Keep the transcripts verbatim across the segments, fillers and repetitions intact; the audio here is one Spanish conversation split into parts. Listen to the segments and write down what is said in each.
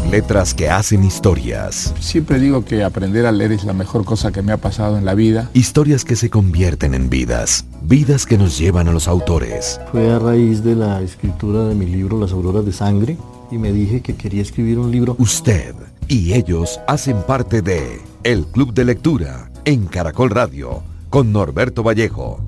Las letras que hacen historias. Siempre digo que aprender a leer es la mejor cosa que me ha pasado en la vida. Historias que se convierten en vidas. Vidas que nos llevan a los autores. Fue a raíz de la escritura de mi libro Las Auroras de Sangre y me dije que quería escribir un libro. Usted y ellos hacen parte de El Club de Lectura en Caracol Radio con Norberto Vallejo.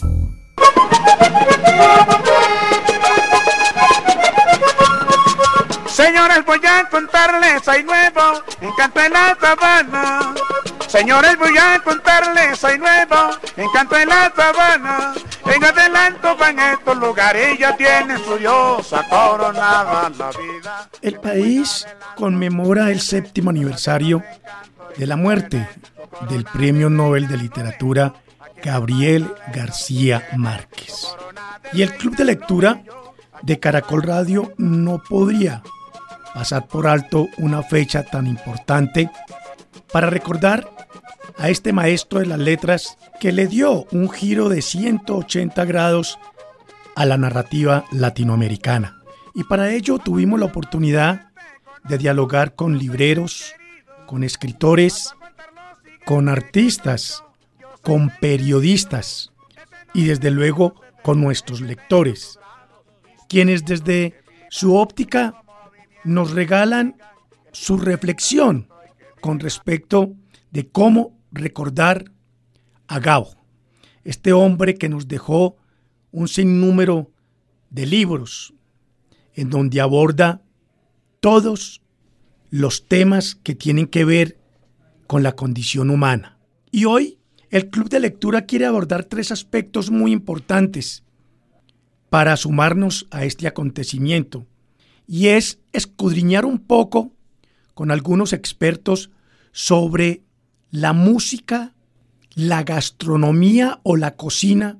Señores, voy a contarles, hay nuevo encanto en la sabana. Señores, voy a contarles, hay nuevo encanto en la sabana. En adelanto van estos lugares, ya tienen su diosa coronada la vida. El país conmemora el séptimo aniversario de la muerte del Premio Nobel de Literatura Gabriel García Márquez. Y el Club de Lectura de Caracol Radio no podría pasar por alto una fecha tan importante para recordar a este maestro de las letras que le dio un giro de ciento ochenta grados a la narrativa latinoamericana. Y para ello tuvimos la oportunidad de dialogar con libreros, con escritores, con artistas, con periodistas y desde luego con nuestros lectores, quienes desde su óptica nos regalan su reflexión con respecto de cómo recordar a Gabo, este hombre que nos dejó un sinnúmero de libros en donde aborda todos los temas que tienen que ver con la condición humana. Y hoy el Club de Lectura quiere abordar tres aspectos muy importantes para sumarnos a este acontecimiento, y es escudriñar un poco con algunos expertos sobre la música, la gastronomía o la cocina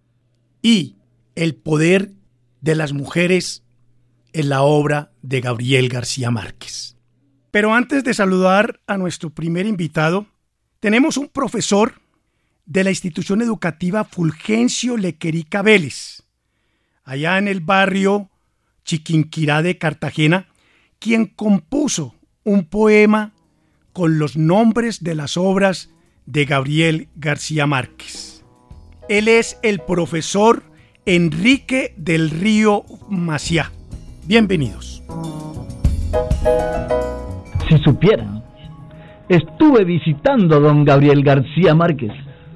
y el poder de las mujeres en la obra de Gabriel García Márquez. Pero antes de saludar a nuestro primer invitado, tenemos un profesor de la institución educativa Fulgencio Lequerica Vélez, allá en el barrio Chiquinquirá de Cartagena, quien compuso un poema con los nombres de las obras de Gabriel García Márquez. Él es el profesor Enrique del Río Maciá. Bienvenidos. Si supieran, estuve visitando a don Gabriel García Márquez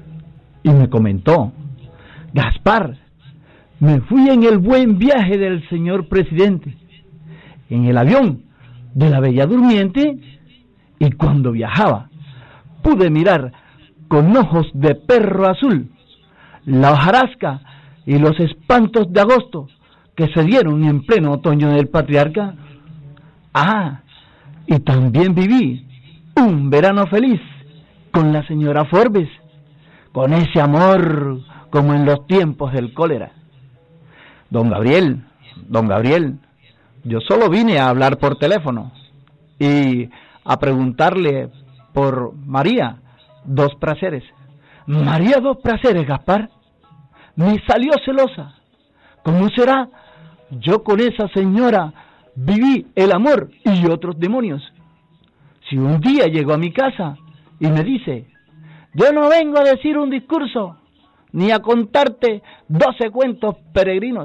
y me comentó: Gaspar, me fui en el buen viaje del señor presidente, en el avión de la Bella Durmiente, y cuando viajaba pude mirar con ojos de perro azul la hojarasca y los espantos de agosto que se dieron en pleno otoño del patriarca. Ah, y también viví un verano feliz con la señora Forbes, con ese amor como en los tiempos del cólera. Don Gabriel, don Gabriel, yo solo vine a hablar por teléfono y a preguntarle por María dos Prazeres. María dos Prazeres, Gaspar, me salió celosa. ¿Cómo será? Yo con esa señora viví el amor y otros demonios. Si un día llegó a mi casa y me dice: yo no vengo a decir un discurso, ni a contarte doce cuentos peregrinos.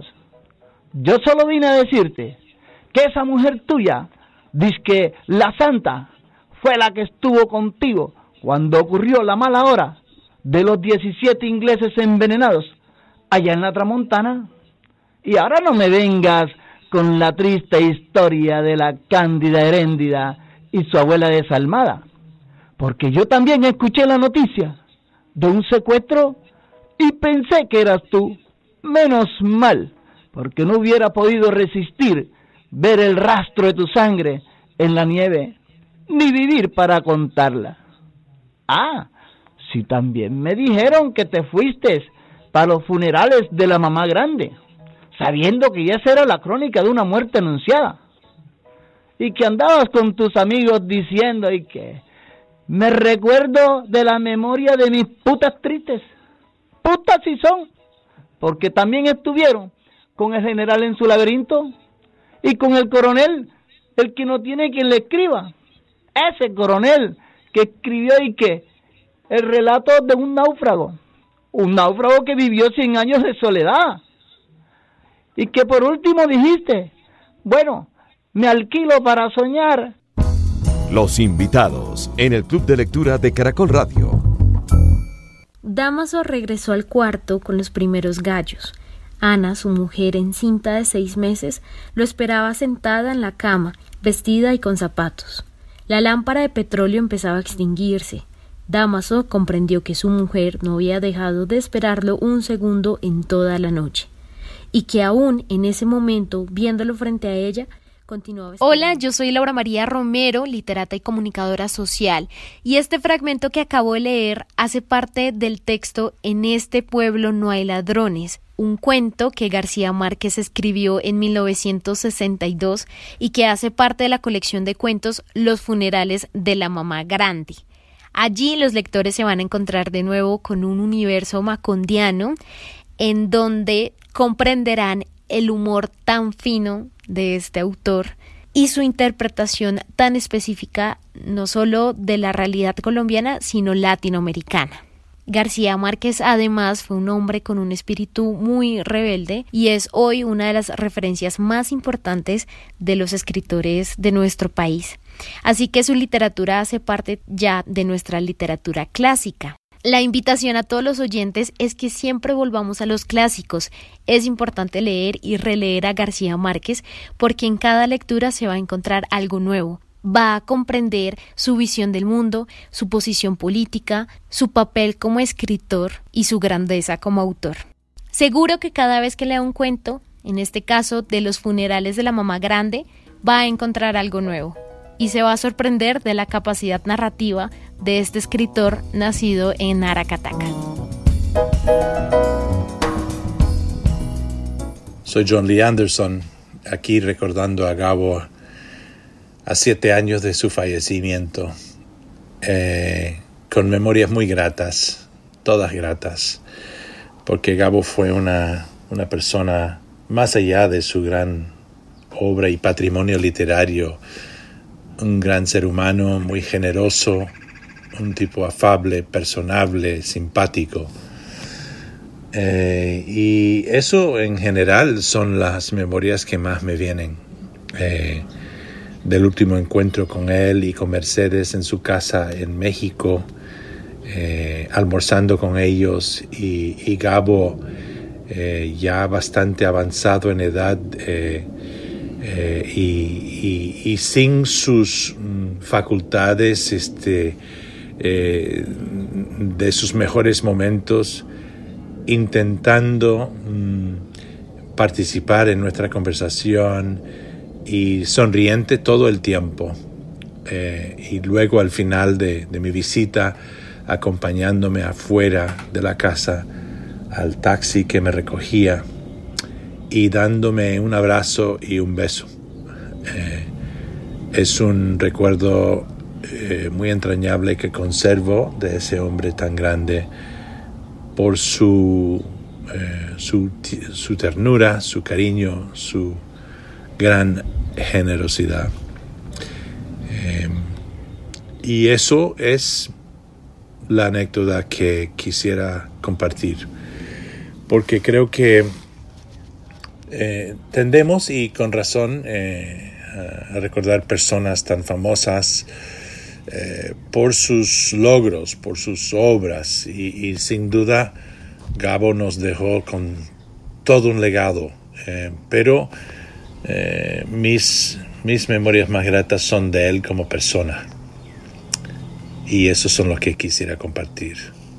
Yo solo vine a decirte que esa mujer tuya, dizque la santa, fue la que estuvo contigo cuando ocurrió la mala hora de los diecisiete ingleses envenenados allá en la Tramontana. Y ahora no me vengas con la triste historia de la Cándida Heréndida y su abuela desalmada, porque yo también escuché la noticia de un secuestro y pensé que eras tú. Menos mal, porque no hubiera podido resistir ver el rastro de tu sangre en la nieve, ni vivir para contarla. Ah, sí, también me dijeron que te fuiste para los funerales de la mamá grande, sabiendo que ya esa era la crónica de una muerte anunciada, y que andabas con tus amigos diciendo y que me recuerdo de la memoria de mis putas tristes. Putas sí son, porque también estuvieron con el general en su laberinto y con el coronel el que no tiene quien le escriba. Ese coronel que escribió y que el relato de un náufrago, un náufrago que vivió cien años de soledad, y que por último dijiste, bueno, me alquilo para soñar. Los invitados en el Club de Lectura de Caracol Radio. Dámaso regresó al cuarto con los primeros gallos. Ana, su mujer encinta de seis meses, lo esperaba sentada en la cama, vestida y con zapatos. La lámpara de petróleo empezaba a extinguirse. Dámaso comprendió que su mujer no había dejado de esperarlo un segundo en toda la noche, y que aún en ese momento, viéndolo frente a ella, continuaba esperando. Hola, yo soy Laura María Romero, literata y comunicadora social, y este fragmento que acabo de leer hace parte del texto En este pueblo no hay ladrones, un cuento que García Márquez escribió en mil novecientos sesenta y dos y que hace parte de la colección de cuentos Los funerales de la mamá grande. Allí los lectores se van a encontrar de nuevo con un universo macondiano en donde comprenderán el humor tan fino de este autor y su interpretación tan específica no solo de la realidad colombiana, sino latinoamericana. García Márquez además fue un hombre con un espíritu muy rebelde y es hoy una de las referencias más importantes de los escritores de nuestro país. Así que su literatura hace parte ya de nuestra literatura clásica. La invitación a todos los oyentes es que siempre volvamos a los clásicos. Es importante leer y releer a García Márquez porque en cada lectura se va a encontrar algo nuevo. Va a comprender su visión del mundo, su posición política, su papel como escritor y su grandeza como autor. Seguro que cada vez que lea un cuento, en este caso de los funerales de la mamá grande, va a encontrar algo nuevo y se va a sorprender de la capacidad narrativa de este escritor nacido en Aracataca. Soy John Lee Anderson, aquí recordando a Gabo a siete años de su fallecimiento, eh, con memorias muy gratas, todas gratas, porque Gabo fue una, una persona más allá de su gran obra y patrimonio literario, un gran ser humano, muy generoso, un tipo afable, personable, simpático. Eh, y eso en general son las memorias que más me vienen. Eh, del último encuentro con él y con Mercedes en su casa en México, eh, almorzando con ellos y, y Gabo eh, ya bastante avanzado en edad eh, eh, y, y, y sin sus mm, facultades este, eh, de sus mejores momentos, intentando mm, participar en nuestra conversación y sonriente todo el tiempo. Eh, y luego al final de, de mi visita, acompañándome afuera de la casa al taxi que me recogía y dándome un abrazo y un beso. Eh, es un recuerdo eh, muy entrañable que conservo de ese hombre tan grande por su, eh, su, su ternura, su cariño, su gran generosidad. Eh, y eso es la anécdota que quisiera compartir, porque creo que eh, tendemos, y con razón, eh, a recordar personas tan famosas eh, por sus logros, por sus obras, y, y sin duda Gabo nos dejó con todo un legado, eh, pero Eh, mis, mis memorias más gratas son de él como persona, y esos son los que quisiera compartir.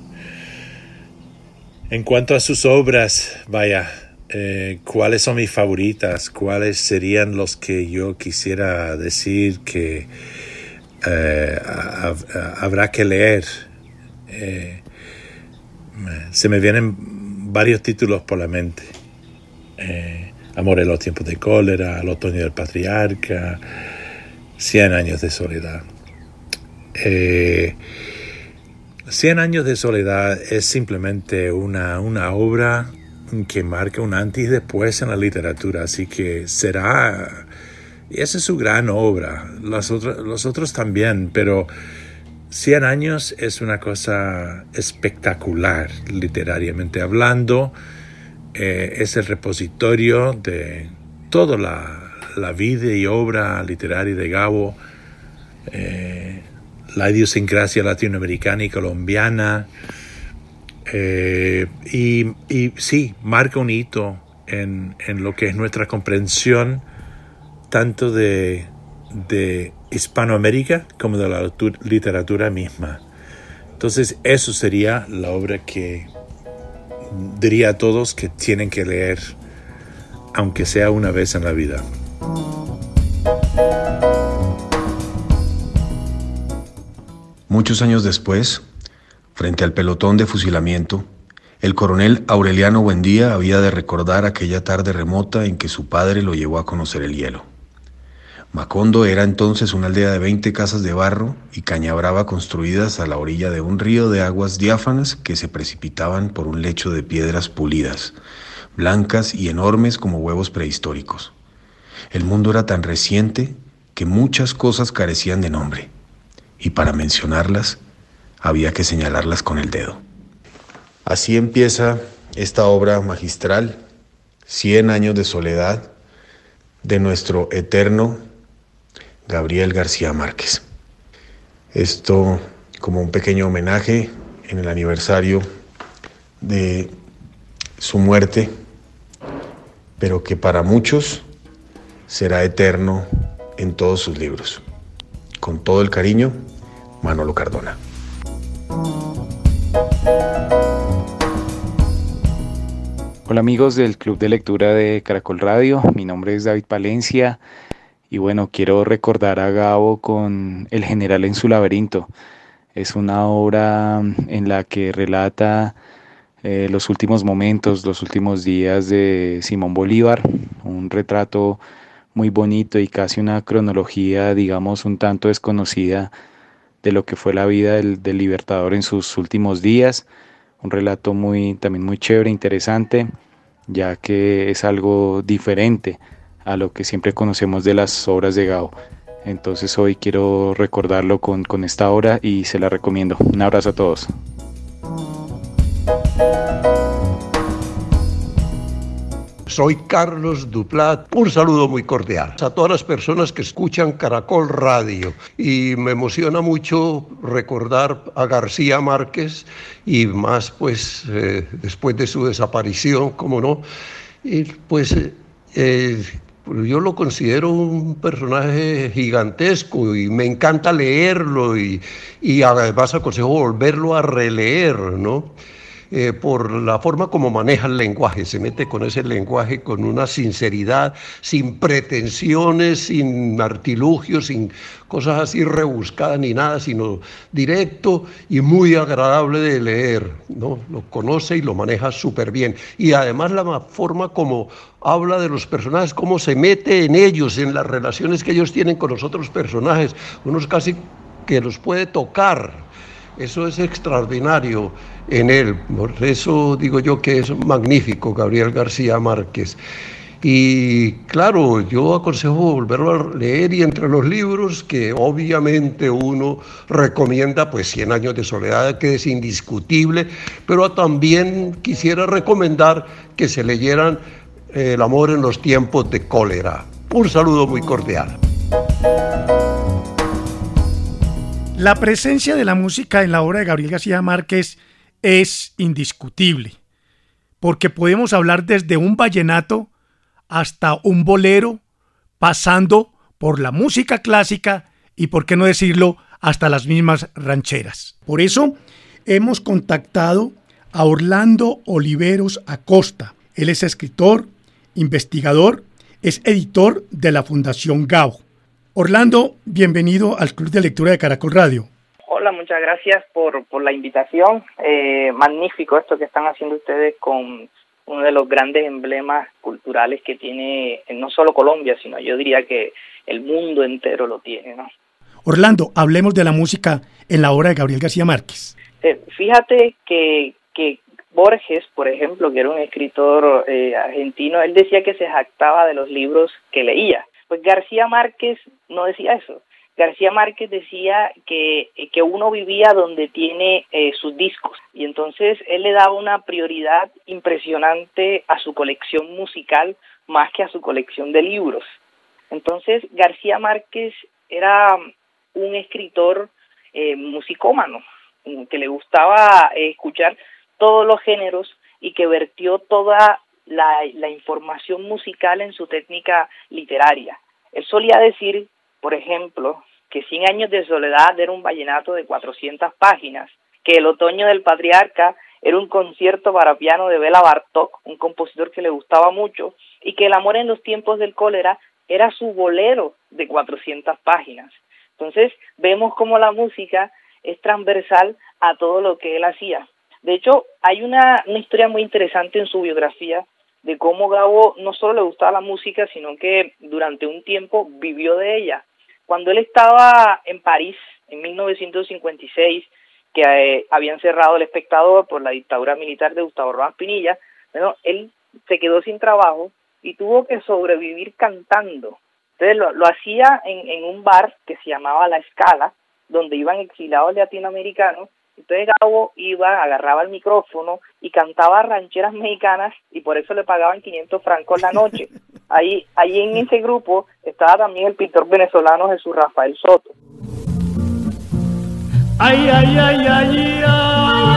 En cuanto a sus obras, vaya, eh, ¿cuáles son mis favoritas? ¿Cuáles serían los que yo quisiera decir que eh, hab, habrá que leer? Eh, se me vienen varios títulos por la mente. Eh, Amor en los tiempos de cólera, El otoño del patriarca, Cien años de soledad. Eh, Cien años de soledad es simplemente una, una obra que marca un antes y después en la literatura, así que será Y esa es su gran obra, los otros, los otros también, pero Cien años es una cosa espectacular, literariamente hablando. Eh, es el repositorio de toda la, la vida y obra literaria de Gabo, eh, la idiosincrasia latinoamericana y colombiana. Eh, y, y sí, marca un hito en, en lo que es nuestra comprensión tanto de, de Hispanoamérica como de la literatura misma. Entonces eso sería la obra que diría a todos que tienen que leer, aunque sea una vez en la vida. Muchos años después, frente al pelotón de fusilamiento, el coronel Aureliano Buendía había de recordar aquella tarde remota en que su padre lo llevó a conocer el hielo. Macondo era entonces una aldea de veinte casas de barro y caña brava construidas a la orilla de un río de aguas diáfanas que se precipitaban por un lecho de piedras pulidas, blancas y enormes como huevos prehistóricos. El mundo era tan reciente que muchas cosas carecían de nombre, y para mencionarlas había que señalarlas con el dedo. Así empieza esta obra magistral, Cien años de soledad, de nuestro eterno Gabriel García Márquez. Esto como un pequeño homenaje en el aniversario de su muerte, pero que para muchos será eterno en todos sus libros. Con todo el cariño, Manolo Cardona. Hola amigos del Club de Lectura de Caracol Radio, mi nombre es David Palencia y bueno, quiero recordar a Gabo con El general en su laberinto. Es una obra en la que relata eh, los últimos momentos, los últimos días de Simón Bolívar, un retrato muy bonito y casi una cronología, digamos, un tanto desconocida de lo que fue la vida del, del libertador en sus últimos días. Un relato muy, también muy chévere, interesante, ya que es algo diferente a lo que siempre conocemos de las obras de Gabo. Entonces hoy quiero recordarlo con, con esta obra y se la recomiendo. Un abrazo a todos. Soy Carlos Duplat, un saludo muy cordial a todas las personas que escuchan Caracol Radio y me emociona mucho recordar a García Márquez y más pues eh, después de su desaparición, como no, y pues eh, yo lo considero un personaje gigantesco y me encanta leerlo y, y además aconsejo volverlo a releer, ¿no? Eh, por la forma como maneja el lenguaje, se mete con ese lenguaje con una sinceridad, sin pretensiones, sin artilugios, sin cosas así rebuscadas ni nada, sino directo y muy agradable de leer, ¿no? Lo conoce y lo maneja súper bien. Y además la forma como habla de los personajes, cómo se mete en ellos, en las relaciones que ellos tienen con los otros personajes, unos casi que los puede tocar. Eso es extraordinario en él, por eso digo yo que es magnífico Gabriel García Márquez. Y claro, yo aconsejo volverlo a leer y entre los libros que obviamente uno recomienda, pues Cien años de soledad, que es indiscutible, pero también quisiera recomendar que se leyeran El amor en los tiempos de cólera. Un saludo muy cordial. La presencia de la música en la obra de Gabriel García Márquez es indiscutible, porque podemos hablar desde un vallenato hasta un bolero, pasando por la música clásica y, por qué no decirlo, hasta las mismas rancheras. Por eso hemos contactado a Orlando Oliveros Acosta. Él es escritor, investigador, es editor de la Fundación Gabo. Orlando, bienvenido al Club de Lectura de Caracol Radio. Hola, muchas gracias por, por la invitación. Eh, magnífico esto que están haciendo ustedes con uno de los grandes emblemas culturales que tiene no solo Colombia, sino yo diría que el mundo entero lo tiene, ¿no? Orlando, hablemos de la música en la obra de Gabriel García Márquez. Eh, fíjate que, que Borges, por ejemplo, que era un escritor eh, argentino, él decía que se jactaba de los libros que leía. Pues García Márquez no decía eso. García Márquez decía que, que uno vivía donde tiene eh, sus discos, y entonces él le daba una prioridad impresionante a su colección musical más que a su colección de libros. Entonces García Márquez era un escritor eh, musicómano, que le gustaba eh, escuchar todos los géneros y que vertió toda la, la información musical en su técnica literaria. Él solía decir, por ejemplo, que Cien años de soledad era un vallenato de cuatrocientas páginas, que El otoño del patriarca era un concierto para piano de Béla Bartók, un compositor que le gustaba mucho, y que El amor en los tiempos del cólera era su bolero de cuatrocientas páginas. Entonces vemos cómo la música es transversal a todo lo que él hacía. De hecho, hay una, una historia muy interesante en su biografía de cómo Gabo no solo le gustaba la música, sino que durante un tiempo vivió de ella. Cuando él estaba en París, en mil novecientos cincuenta y seis, que eh, habían cerrado El Espectador por la dictadura militar de Gustavo Rojas Pinilla, bueno, él se quedó sin trabajo y tuvo que sobrevivir cantando. Entonces lo, lo hacía en, en un bar que se llamaba La Escala, donde iban exilados latinoamericanos. Entonces Gabo iba, agarraba el micrófono y cantaba rancheras mexicanas, y por eso le pagaban quinientos francos la noche. Ahí, ahí en ese grupo estaba también el pintor venezolano Jesús Rafael Soto. Ay, ay, ay, ay, ay.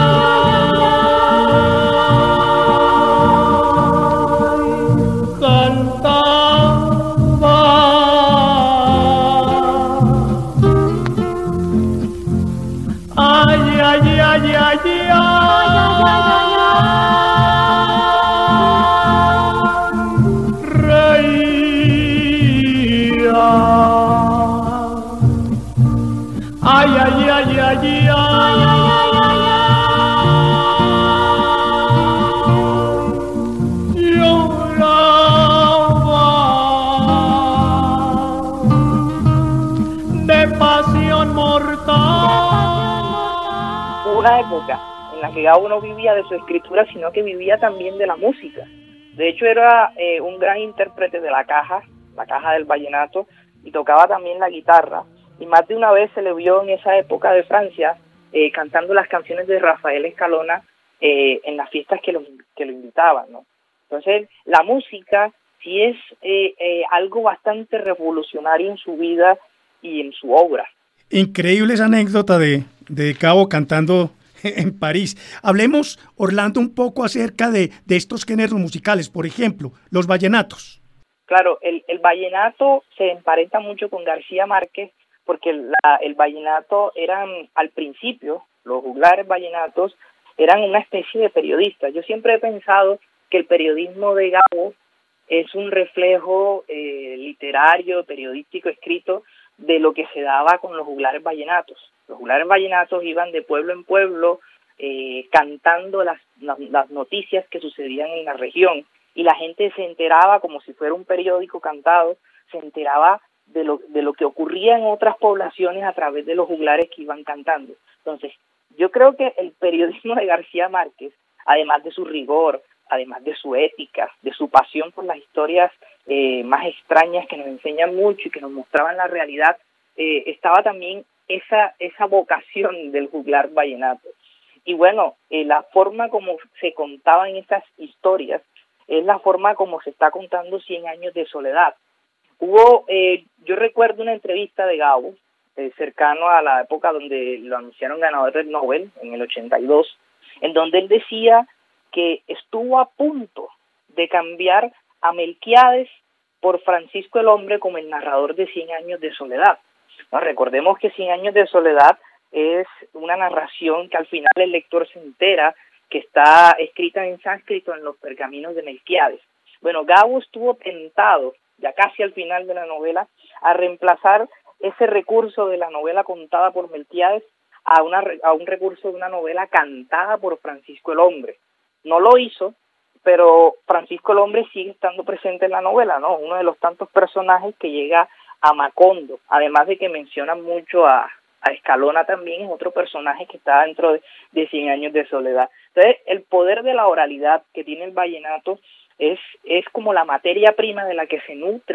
Una época en la que Gabo no vivía de su escritura, sino que vivía también de la música. De hecho, era eh, un gran intérprete de la caja, la caja del vallenato, y tocaba también la guitarra. Y más de una vez se le vio en esa época de Francia eh, cantando las canciones de Rafael Escalona eh, en las fiestas que lo, que lo invitaban, ¿no? Entonces, la música sí es eh, eh, algo bastante revolucionario en su vida y en su obra. Increíble esa anécdota de, de Gabo cantando en París. Hablemos, Orlando, un poco acerca de, de estos géneros musicales, por ejemplo, los vallenatos. Claro, el, el vallenato se emparenta mucho con García Márquez, porque la, el vallenato eran, al principio, los juglares vallenatos eran una especie de periodistas. Yo siempre he pensado que el periodismo de Gabo es un reflejo eh, literario, periodístico, escrito, de lo que se daba con los juglares vallenatos. Los juglares vallenatos iban de pueblo en pueblo eh, cantando las, las, las noticias que sucedían en la región, y la gente se enteraba como si fuera un periódico cantado, se enteraba de lo, de lo que ocurría en otras poblaciones a través de los juglares que iban cantando. Entonces, yo creo que el periodismo de García Márquez, además de su rigor, además de su ética, de su pasión por las historias eh, más extrañas que nos enseñan mucho y que nos mostraban la realidad, eh, estaba también esa esa vocación del juglar vallenato. Y bueno, eh, la forma como se contaban estas historias es la forma como se está contando Cien años de soledad. Hubo, eh, yo recuerdo una entrevista de Gabo, eh, cercano a la época donde lo anunciaron ganador del Nobel, en el ochenta y dos, en donde él decía que estuvo a punto de cambiar a Melquiades por Francisco el Hombre como el narrador de Cien años de soledad. No, recordemos que Cien años de soledad es una narración que al final el lector se entera que está escrita en sánscrito en los pergaminos de Melquiades. Bueno, Gabo estuvo tentado, ya casi al final de la novela, a reemplazar ese recurso de la novela contada por Melquiades a, una, a un recurso de una novela cantada por Francisco el Hombre. No lo hizo, pero Francisco el Hombre sigue estando presente en la novela, ¿no? Uno de los tantos personajes que llega a Macondo, además de que menciona mucho a, a Escalona, también es otro personaje que está dentro de, de Cien años de soledad. Entonces, el poder de la oralidad que tiene el vallenato es, es como la materia prima de la que se nutre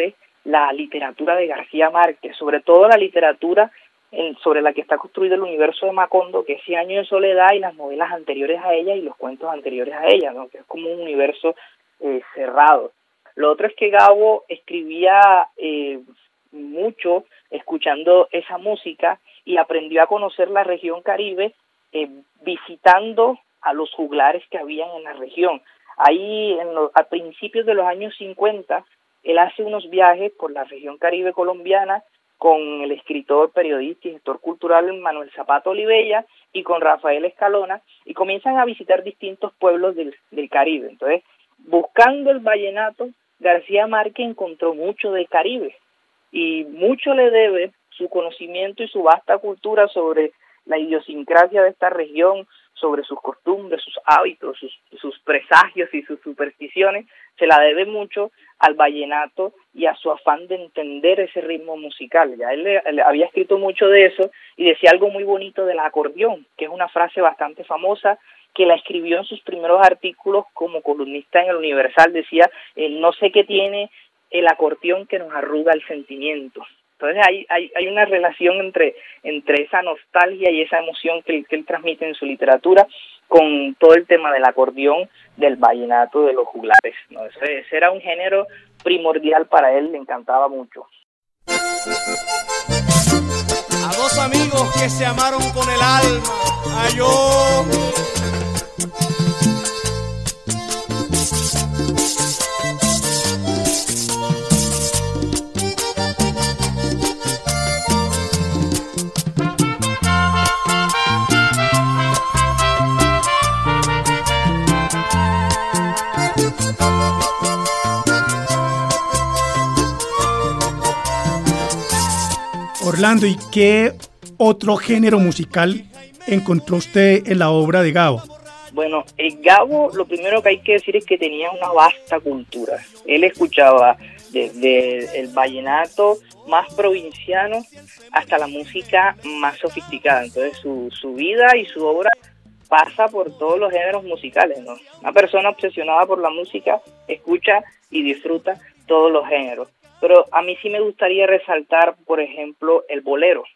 la literatura de García Márquez, sobre todo la literatura en, sobre la que está construido el universo de Macondo, que es Cien años de soledad y las novelas anteriores a ella y los cuentos anteriores a ella, ¿no? Que es como un universo eh, cerrado. Lo otro es que Gabo escribía eh, mucho escuchando esa música y aprendió a conocer la región Caribe eh, visitando a los juglares que habían en la región. Ahí, en lo, a principios de los años cincuenta, él hace unos viajes por la región Caribe colombiana con el escritor, periodista y gestor cultural Manuel Zapata Olivella y con Rafael Escalona, y comienzan a visitar distintos pueblos del, del Caribe. Entonces, buscando el vallenato, García Márquez encontró mucho del Caribe y mucho le debe su conocimiento y su vasta cultura sobre la idiosincrasia de esta región, sobre sus costumbres, sus hábitos, sus, sus presagios y sus supersticiones, se la debe mucho al vallenato y a su afán de entender ese ritmo musical. Ya él, él había escrito mucho de eso y decía algo muy bonito del acordeón, que es una frase bastante famosa, que la escribió en sus primeros artículos como columnista en el Universal. Decía, eh, no sé qué tiene el acordeón que nos arruga el sentimiento. Entonces hay, hay, hay una relación entre, entre esa nostalgia y esa emoción que él, que él transmite en su literatura con todo el tema del acordeón, del vallenato, de los juglares, ¿no? Ese, ese era un género primordial para él, le encantaba mucho. A dos amigos que se amaron con el alma, a yo... Orlando, ¿y qué otro género musical encontró usted en la obra de Gabo? Bueno, el Gabo, lo primero que hay que decir es que tenía una vasta cultura. Él escuchaba desde el vallenato más provinciano hasta la música más sofisticada. Entonces su, su vida y su obra pasa por todos los géneros musicales, ¿no? Una persona obsesionada por la música escucha y disfruta todos los géneros. Pero a mí sí me gustaría resaltar, por ejemplo, el bolero.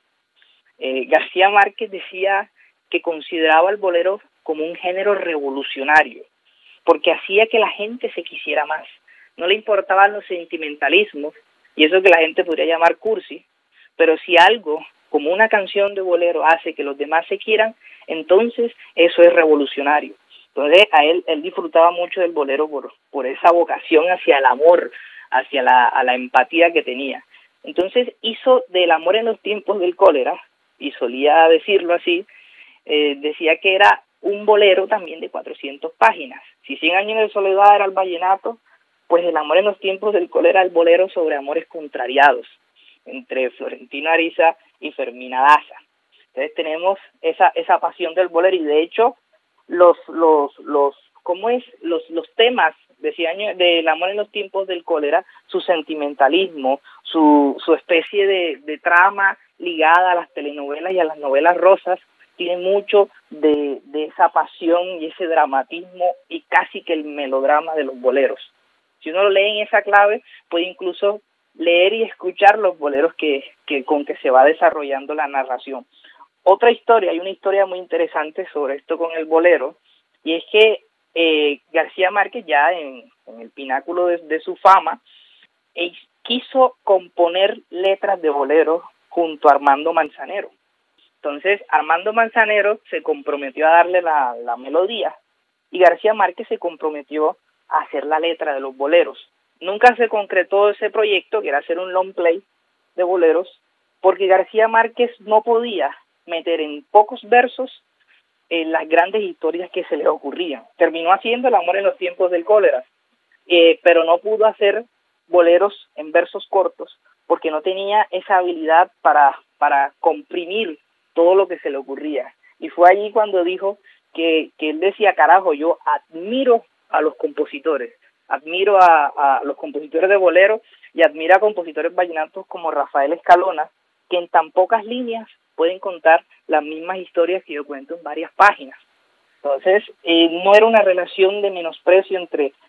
Eh, García Márquez decía que consideraba el bolero como un género revolucionario, porque hacía que la gente se quisiera más. No le importaban los sentimentalismos, y eso que la gente podría llamar cursi, pero si algo, como una canción de bolero, hace que los demás se quieran, entonces eso es revolucionario. Entonces a él, él disfrutaba mucho del bolero por, por esa vocación hacia el amor, hacia la, a la empatía que tenía. Entonces hizo del amor en los tiempos del cólera, y solía decirlo así, eh, decía que era un bolero también de cuatrocientas páginas. Si Cien años de soledad era el vallenato, pues el amor en los tiempos del cólera el bolero sobre amores contrariados, entre Florentino Ariza y Fermina Daza. Entonces tenemos esa esa pasión del bolero, y de hecho los los los ¿cómo es? los los temas de Cien años del amor en los tiempos del cólera, su sentimentalismo, su su especie de, de trama ligada a las telenovelas y a las novelas rosas, tiene mucho de, de esa pasión y ese dramatismo y casi que el melodrama de los boleros. Si uno lo lee en esa clave, puede incluso leer y escuchar los boleros que, que con que se va desarrollando la narración. Otra historia, hay una historia muy interesante sobre esto con el bolero, y es que eh, García Márquez, ya en, en el pináculo de, de su fama, eh, quiso componer letras de bolero junto a Armando Manzanero. Entonces Armando Manzanero se comprometió a darle la, la melodía, y García Márquez se comprometió a hacer la letra de los boleros. Nunca se concretó ese proyecto, que era hacer un long play de boleros, porque García Márquez no podía meter en pocos versos eh, las grandes historias que se le ocurrían. Terminó haciendo El amor en los tiempos del cólera, eh, pero no pudo hacer boleros en versos cortos, porque no tenía esa habilidad para, para comprimir todo lo que se le ocurría. Y fue allí cuando dijo que, que él decía, carajo, yo admiro a los compositores, admiro a, a los compositores de bolero y admiro a compositores vallenatos como Rafael Escalona, que en tan pocas líneas pueden contar las mismas historias que yo cuento en varias páginas. Entonces, eh, no era una relación de menosprecio entre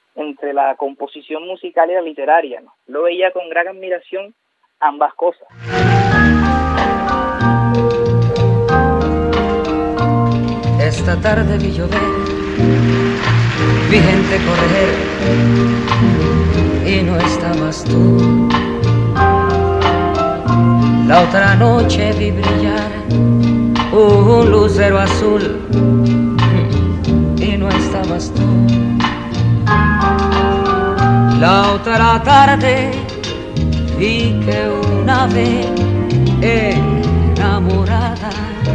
entre la composición musical y la literaria, ¿no? Lo veía con gran admiración ambas cosas. Esta tarde vi llover, vi gente correr y no estabas tú. La otra noche vi brillar un lucero azul y no estabas tú. La otra tarde vi que una ave enamorada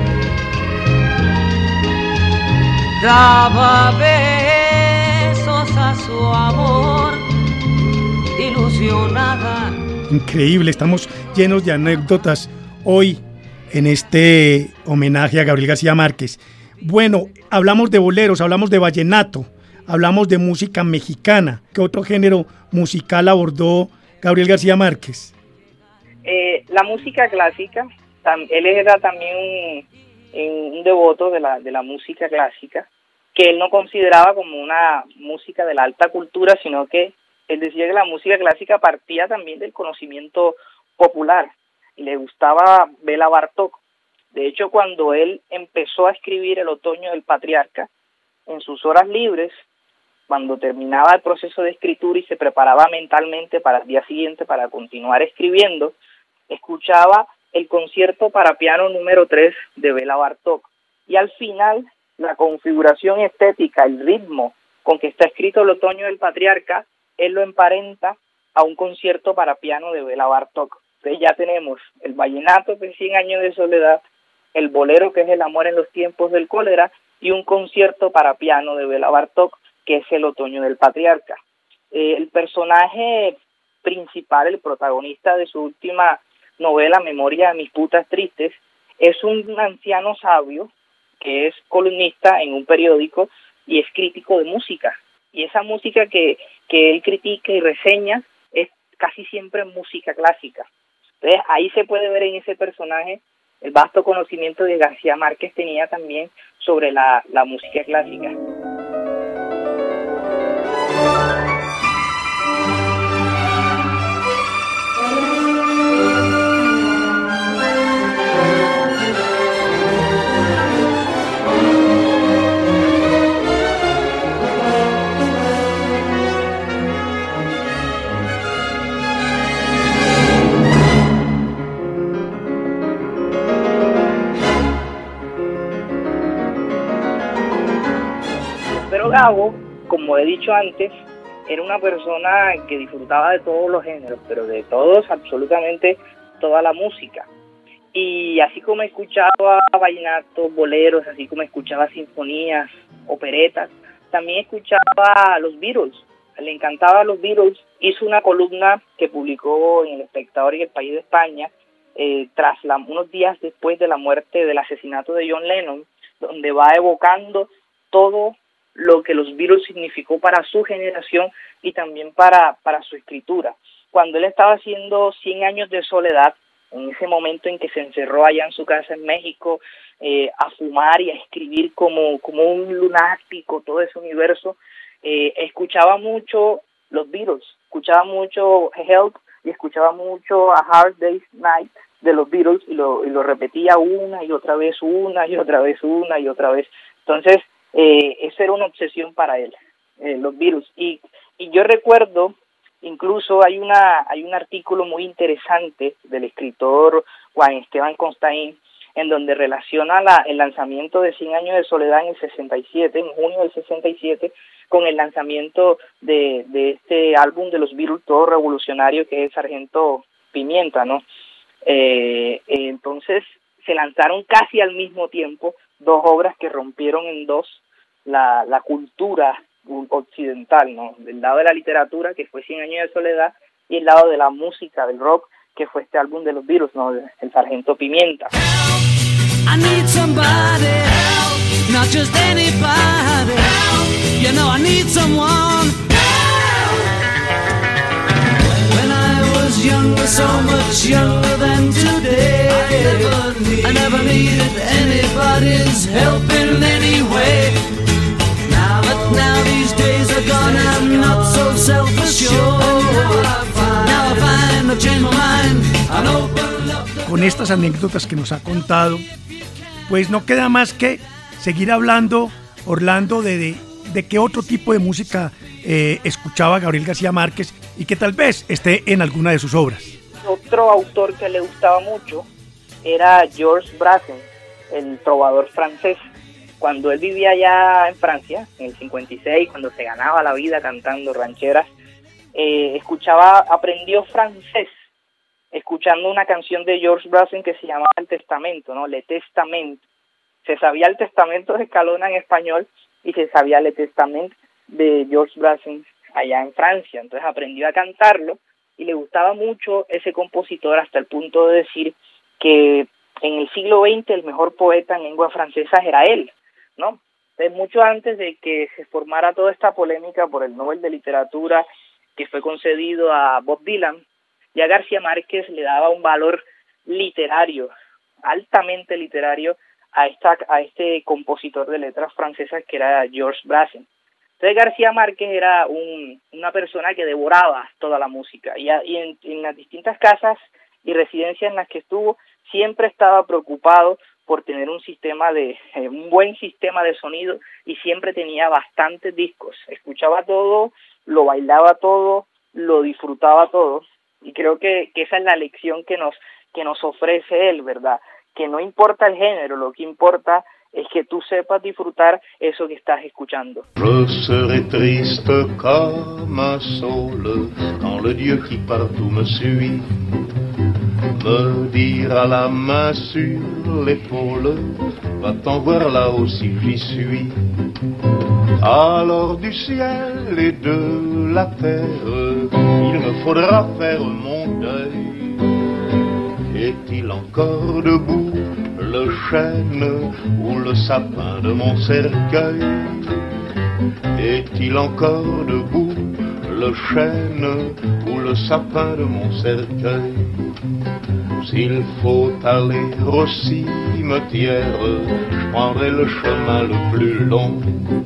daba besos a su amor ilusionada. Increíble, estamos llenos de anécdotas hoy en este homenaje a Gabriel García Márquez. Bueno, hablamos de boleros, hablamos de vallenato, hablamos de música mexicana. ¿Qué otro género musical abordó Gabriel García Márquez? Eh, la música clásica, tam, él era también un, un devoto de la, de la música clásica, que él no consideraba como una música de la alta cultura, sino que él decía que la música clásica partía también del conocimiento popular, y le gustaba Béla Bartók. De hecho, cuando él empezó a escribir El otoño del patriarca, en sus horas libres, cuando terminaba el proceso de escritura y se preparaba mentalmente para el día siguiente para continuar escribiendo, escuchaba el concierto para piano número tres de Béla Bartók. Y al final, la configuración estética, el ritmo con que está escrito El otoño del patriarca, él lo emparenta a un concierto para piano de Béla Bartók. Entonces ya tenemos el vallenato, que es Cien años de soledad, el bolero, que es El amor en los tiempos del cólera, y un concierto para piano de Béla Bartók, que es El otoño del patriarca. Eh, el personaje principal, el protagonista de su última novela, Memoria de mis putas tristes, es un anciano sabio que es columnista en un periódico y es crítico de música. Y esa música que, que él critica y reseña es casi siempre música clásica. Entonces ahí se puede ver en ese personaje el vasto conocimiento que García Márquez tenía también sobre la, la música clásica. Gabo, como he dicho antes, era una persona que disfrutaba de todos los géneros, pero de todos, absolutamente toda la música. Y así como escuchaba vallenatos, boleros, así como escuchaba sinfonías, operetas, también escuchaba a los Beatles. Le encantaba los Beatles. Hizo una columna que publicó en El Espectador y El País de España, eh, tras la, unos días después de la muerte, del asesinato de John Lennon, donde va evocando todo lo que los Beatles significó para su generación y también para, para su escritura. Cuando él estaba haciendo Cien años de soledad, en ese momento en que se encerró allá en su casa en México, eh, a fumar y a escribir como, como un lunático todo ese universo, eh, escuchaba mucho los Beatles, escuchaba mucho Help y escuchaba mucho A Hard Day's Night de los Beatles y lo, y lo repetía una y otra vez, una y otra vez, una y otra vez. Entonces, Eh, esa era una obsesión para él, eh, los Beatles. Y, y yo recuerdo, incluso hay una hay un artículo muy interesante del escritor Juan Esteban Constaín, en donde relaciona la, el lanzamiento de Cien años de soledad en el sesenta y siete, en junio del sesenta y siete, con el lanzamiento de, de este álbum de los Beatles, todo revolucionario, que es Sargento Pimienta, ¿no? Eh, eh, entonces, se lanzaron casi al mismo tiempo dos obras que rompieron en dos la, la cultura occidental, ¿no? Del lado de la literatura, que fue Cien años de soledad, y el lado de la música, del rock, que fue este álbum de los Beatles, ¿no? El Sargento Pimienta. I need somebody help, not just anybody help. You know I need someone help. When I was younger, so much younger than today, I never, need, I never needed anybody's help in any way. Now, but now these days are gone, I'm not Con estas anécdotas que nos ha contado, pues no queda más que seguir hablando, Orlando, de, de, de qué otro tipo de música eh, escuchaba Gabriel García Márquez y que tal vez esté en alguna de sus obras. Otro autor que le gustaba mucho era Georges Brassens, el trovador francés. Cuando él vivía allá en Francia, en el cincuenta y seis, cuando se ganaba la vida cantando rancheras, eh, escuchaba, aprendió francés, escuchando una canción de Georges Brassens que se llamaba El Testamento, ¿no? Le Testament. Se sabía el Testamento de Escalona en español y se sabía Le Testament de Georges Brassens allá en Francia. Entonces aprendió a cantarlo y le gustaba mucho ese compositor hasta el punto de decir que en el siglo veinte el mejor poeta en lengua francesa era él, ¿no? Entonces, mucho antes de que se formara toda esta polémica por el Nobel de Literatura que fue concedido a Bob Dylan, ya García Márquez le daba un valor literario, altamente literario, a esta a este compositor de letras francesas que era Georges Brassens. Entonces García Márquez era un, una persona que devoraba toda la música y, a, y en, en las distintas casas y residencias en las que estuvo siempre estaba preocupado por tener un sistema de eh, un buen sistema de sonido y siempre tenía bastantes discos. Escuchaba todo, lo bailaba todo, lo disfrutaba todo y creo que, que esa es la lección que nos que nos ofrece él, ¿verdad? Que no importa el género, lo que importa es que tú sepas disfrutar eso que estás escuchando. Je serai triste comme un saule quand le Dieu qui partout me suit me dira la main sur l'épaule, va-t'en voir là-haut si j'y suis. Alors du ciel et de la terre, il me faudra faire mon deuil. Est-il encore debout le chêne ou le sapin de mon cercueil? Est-il encore debout le chêne ou le sapin de mon cercueil? S'il faut aller au cimetière, je prendrai le chemin le plus long.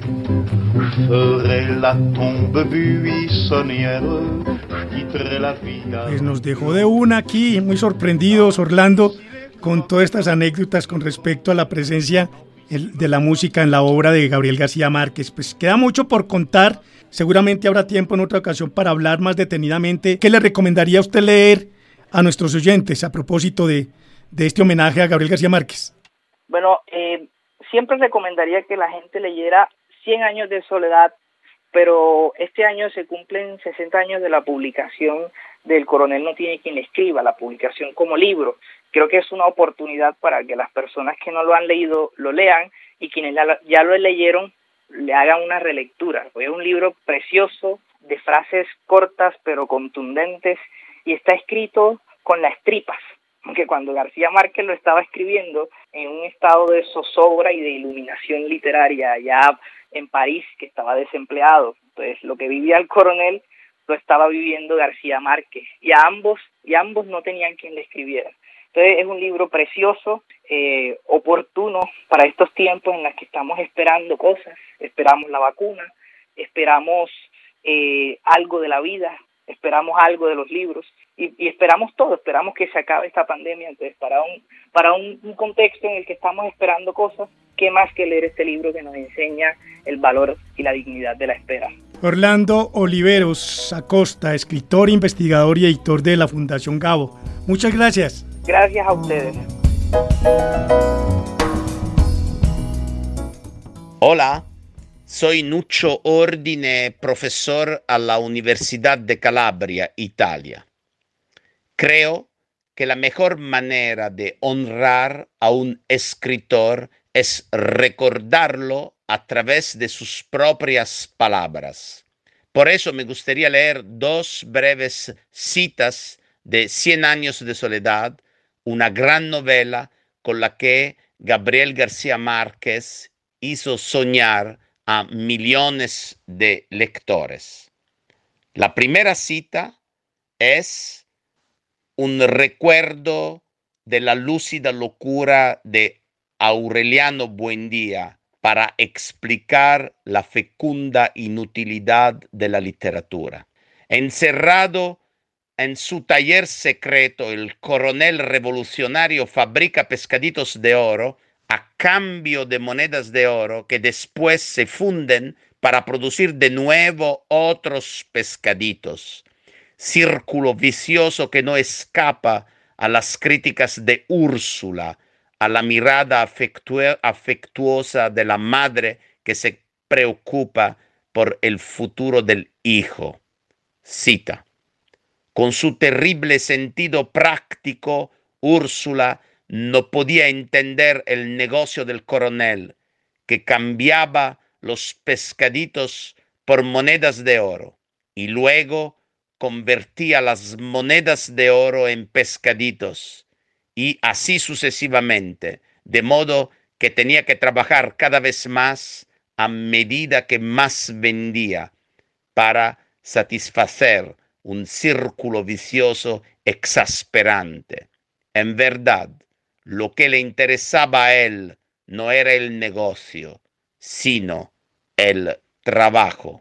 Je ferai la tombe buissonnière, je quitterai la vida. Pues nos dejó de una aquí, muy sorprendidos, Orlando, con todas estas anécdotas con respecto a la presencia de la música en la obra de Gabriel García Márquez. Pues queda mucho por contar, seguramente habrá tiempo en otra ocasión para hablar más detenidamente. ¿Qué le recomendaría a usted leer a nuestros oyentes a propósito de, de este homenaje a Gabriel García Márquez? Bueno, eh, siempre recomendaría que la gente leyera Cien años de soledad, pero este año se cumplen sesenta años de la publicación del Coronel no tiene quien le escriba, la publicación como libro. Creo que es una oportunidad para que las personas que no lo han leído lo lean y quienes ya lo leyeron le hagan una relectura. Es un libro precioso, de frases cortas pero contundentes, y está escrito con las tripas, aunque cuando García Márquez lo estaba escribiendo en un estado de zozobra y de iluminación literaria allá en París, que estaba desempleado. Entonces lo que vivía el coronel lo estaba viviendo García Márquez, y a ambos, y ambos no tenían quien le escribiera. Entonces es un libro precioso, eh, oportuno para estos tiempos en los que estamos esperando cosas, esperamos la vacuna, esperamos eh, algo de la vida, esperamos algo de los libros y, y esperamos todo, esperamos que se acabe esta pandemia. Entonces para un para un, un contexto en el que estamos esperando cosas, ¿qué más que leer este libro que nos enseña el valor y la dignidad de la espera? Orlando Oliveros Acosta, escritor, investigador y editor de la Fundación Gabo. Muchas gracias. Gracias a ustedes. Hola. Soy Nuccio Ordine, profesor a la Universidad de Calabria, Italia. Creo que la mejor manera de honrar a un escritor es recordarlo a través de sus propias palabras. Por eso me gustaría leer dos breves citas de Cien años de soledad, una gran novela con la que Gabriel García Márquez hizo soñar a millones de lectores. La primera cita es un recuerdo de la lúcida locura de Aureliano Buendía para explicar la fecunda inutilidad de la literatura. Encerrado en su taller secreto el coronel revolucionario fabrica pescaditos de oro a cambio de monedas de oro que después se funden para producir de nuevo otros pescaditos. Círculo vicioso que no escapa a las críticas de Úrsula, a la mirada afectu- afectuosa de la madre que se preocupa por el futuro del hijo. Cita. Con su terrible sentido práctico, Úrsula no podía entender el negocio del coronel, que cambiaba los pescaditos por monedas de oro y luego convertía las monedas de oro en pescaditos y así sucesivamente, de modo que tenía que trabajar cada vez más a medida que más vendía para satisfacer un círculo vicioso exasperante. En verdad, lo que le interesaba a él no era el negocio, sino el trabajo.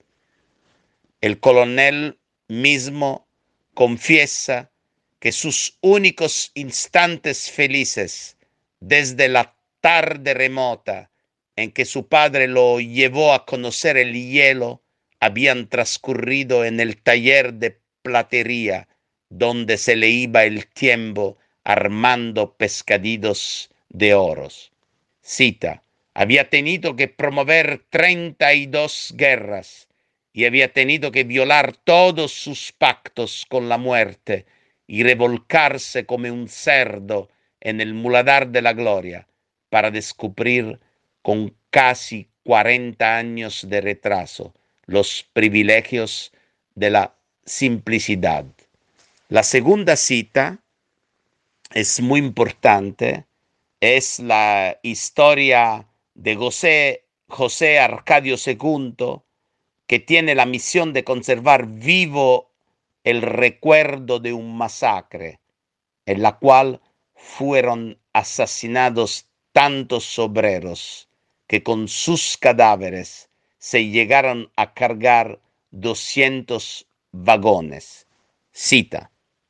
El coronel mismo confiesa que sus únicos instantes felices desde la tarde remota en que su padre lo llevó a conocer el hielo habían transcurrido en el taller de platería, donde se le iba el tiempo armando pescaditos de oros. Cita, había tenido que promover treinta y dos guerras y había tenido que violar todos sus pactos con la muerte y revolcarse como un cerdo en el muladar de la gloria para descubrir con casi cuarenta años de retraso los privilegios de la simplicidad. La segunda cita es muy importante, es la historia de José, José Arcadio segundo, que tiene la misión de conservar vivo el recuerdo de un masacre, en la cual fueron asesinados tantos obreros que con sus cadáveres se llegaron a cargar doscientos vagones. Cita.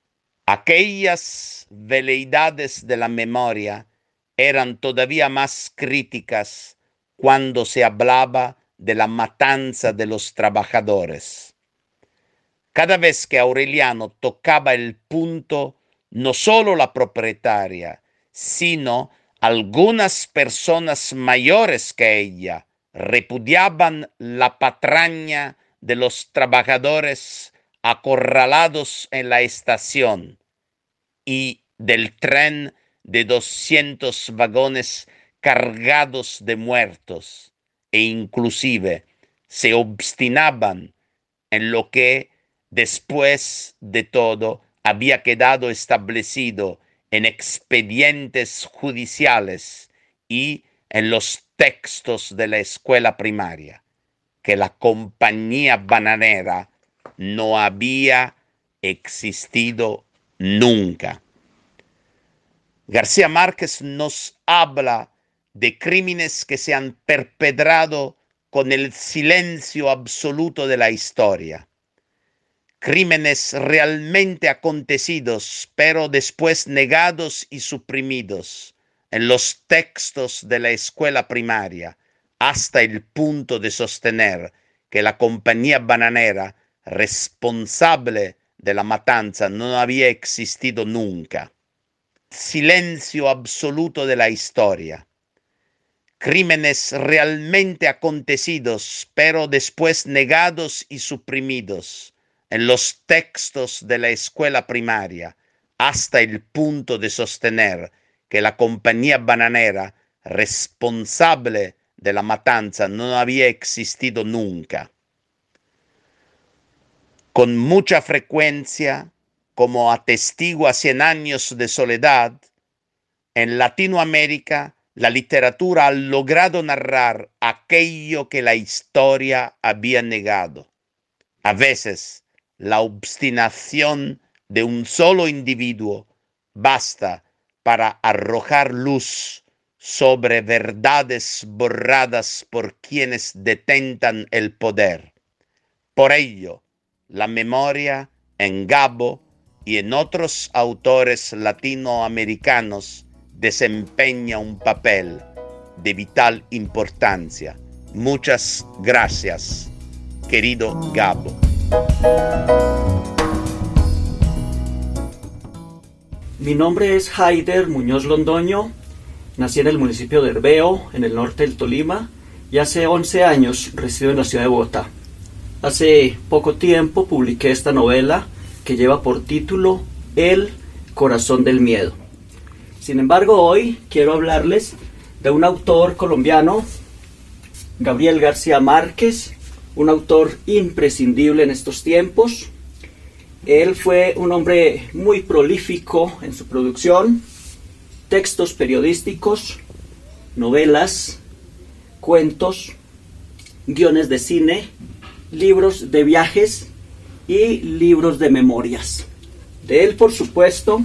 Aquellas veleidades de la memoria eran todavía más críticas cuando se hablaba de la matanza de los trabajadores. Cada vez que Aureliano tocaba el punto, no solo la propietaria, sino algunas personas mayores que ella repudiaban la patraña de los trabajadores acorralados en la estación y del tren de doscientos vagones cargados de muertos, e inclusive se obstinaban en lo que después de todo había quedado establecido en expedientes judiciales y en los textos de la escuela primaria, que la compañía bananera no había existido nunca. García Márquez nos habla de crímenes que se han perpetrado con el silencio absoluto de la historia. Crímenes realmente acontecidos, pero después negados y suprimidos en los textos de la escuela primaria, hasta el punto de sostener que la compañía bananera responsable de la matanza no había existido nunca. Silencio absoluto de la historia. Crímenes realmente acontecidos, pero después negados y suprimidos en los textos de la escuela primaria, hasta el punto de sostener que la compañía bananera responsable de la matanza no había existido nunca. Con mucha frecuencia, como atestigua Cien años de soledad, en Latinoamérica la literatura ha logrado narrar aquello que la historia había negado. A veces, la obstinación de un solo individuo basta para arrojar luz sobre verdades borradas por quienes detentan el poder. Por ello, la memoria en Gabo y en otros autores latinoamericanos desempeña un papel de vital importancia. Muchas gracias, querido Gabo. Mi nombre es Haider Muñoz Londoño. Nací en el municipio de Herbeo, en el norte del Tolima, y hace once años resido en la ciudad de Bogotá. Hace poco tiempo publiqué esta novela que lleva por título El corazón del miedo. Sin embargo, hoy quiero hablarles de un autor colombiano, Gabriel García Márquez, un autor imprescindible en estos tiempos. Él fue un hombre muy prolífico en su producción, textos periodísticos, novelas, cuentos, guiones de cine, libros de viajes y libros de memorias. De él, por supuesto,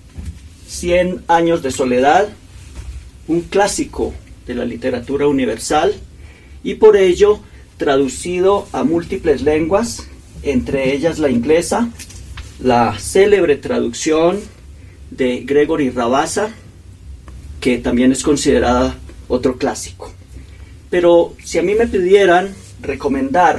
Cien años de soledad, un clásico de la literatura universal y por ello traducido a múltiples lenguas, entre ellas la inglesa, la célebre traducción de Gregory Rabassa, que también es considerada otro clásico. Pero si a mí me pidieran recomendar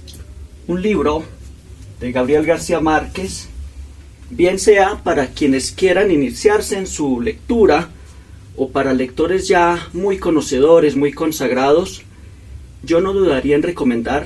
un libro de Gabriel García Márquez, bien sea para quienes quieran iniciarse en su lectura o para lectores ya muy conocedores, muy consagrados, yo no dudaría en recomendar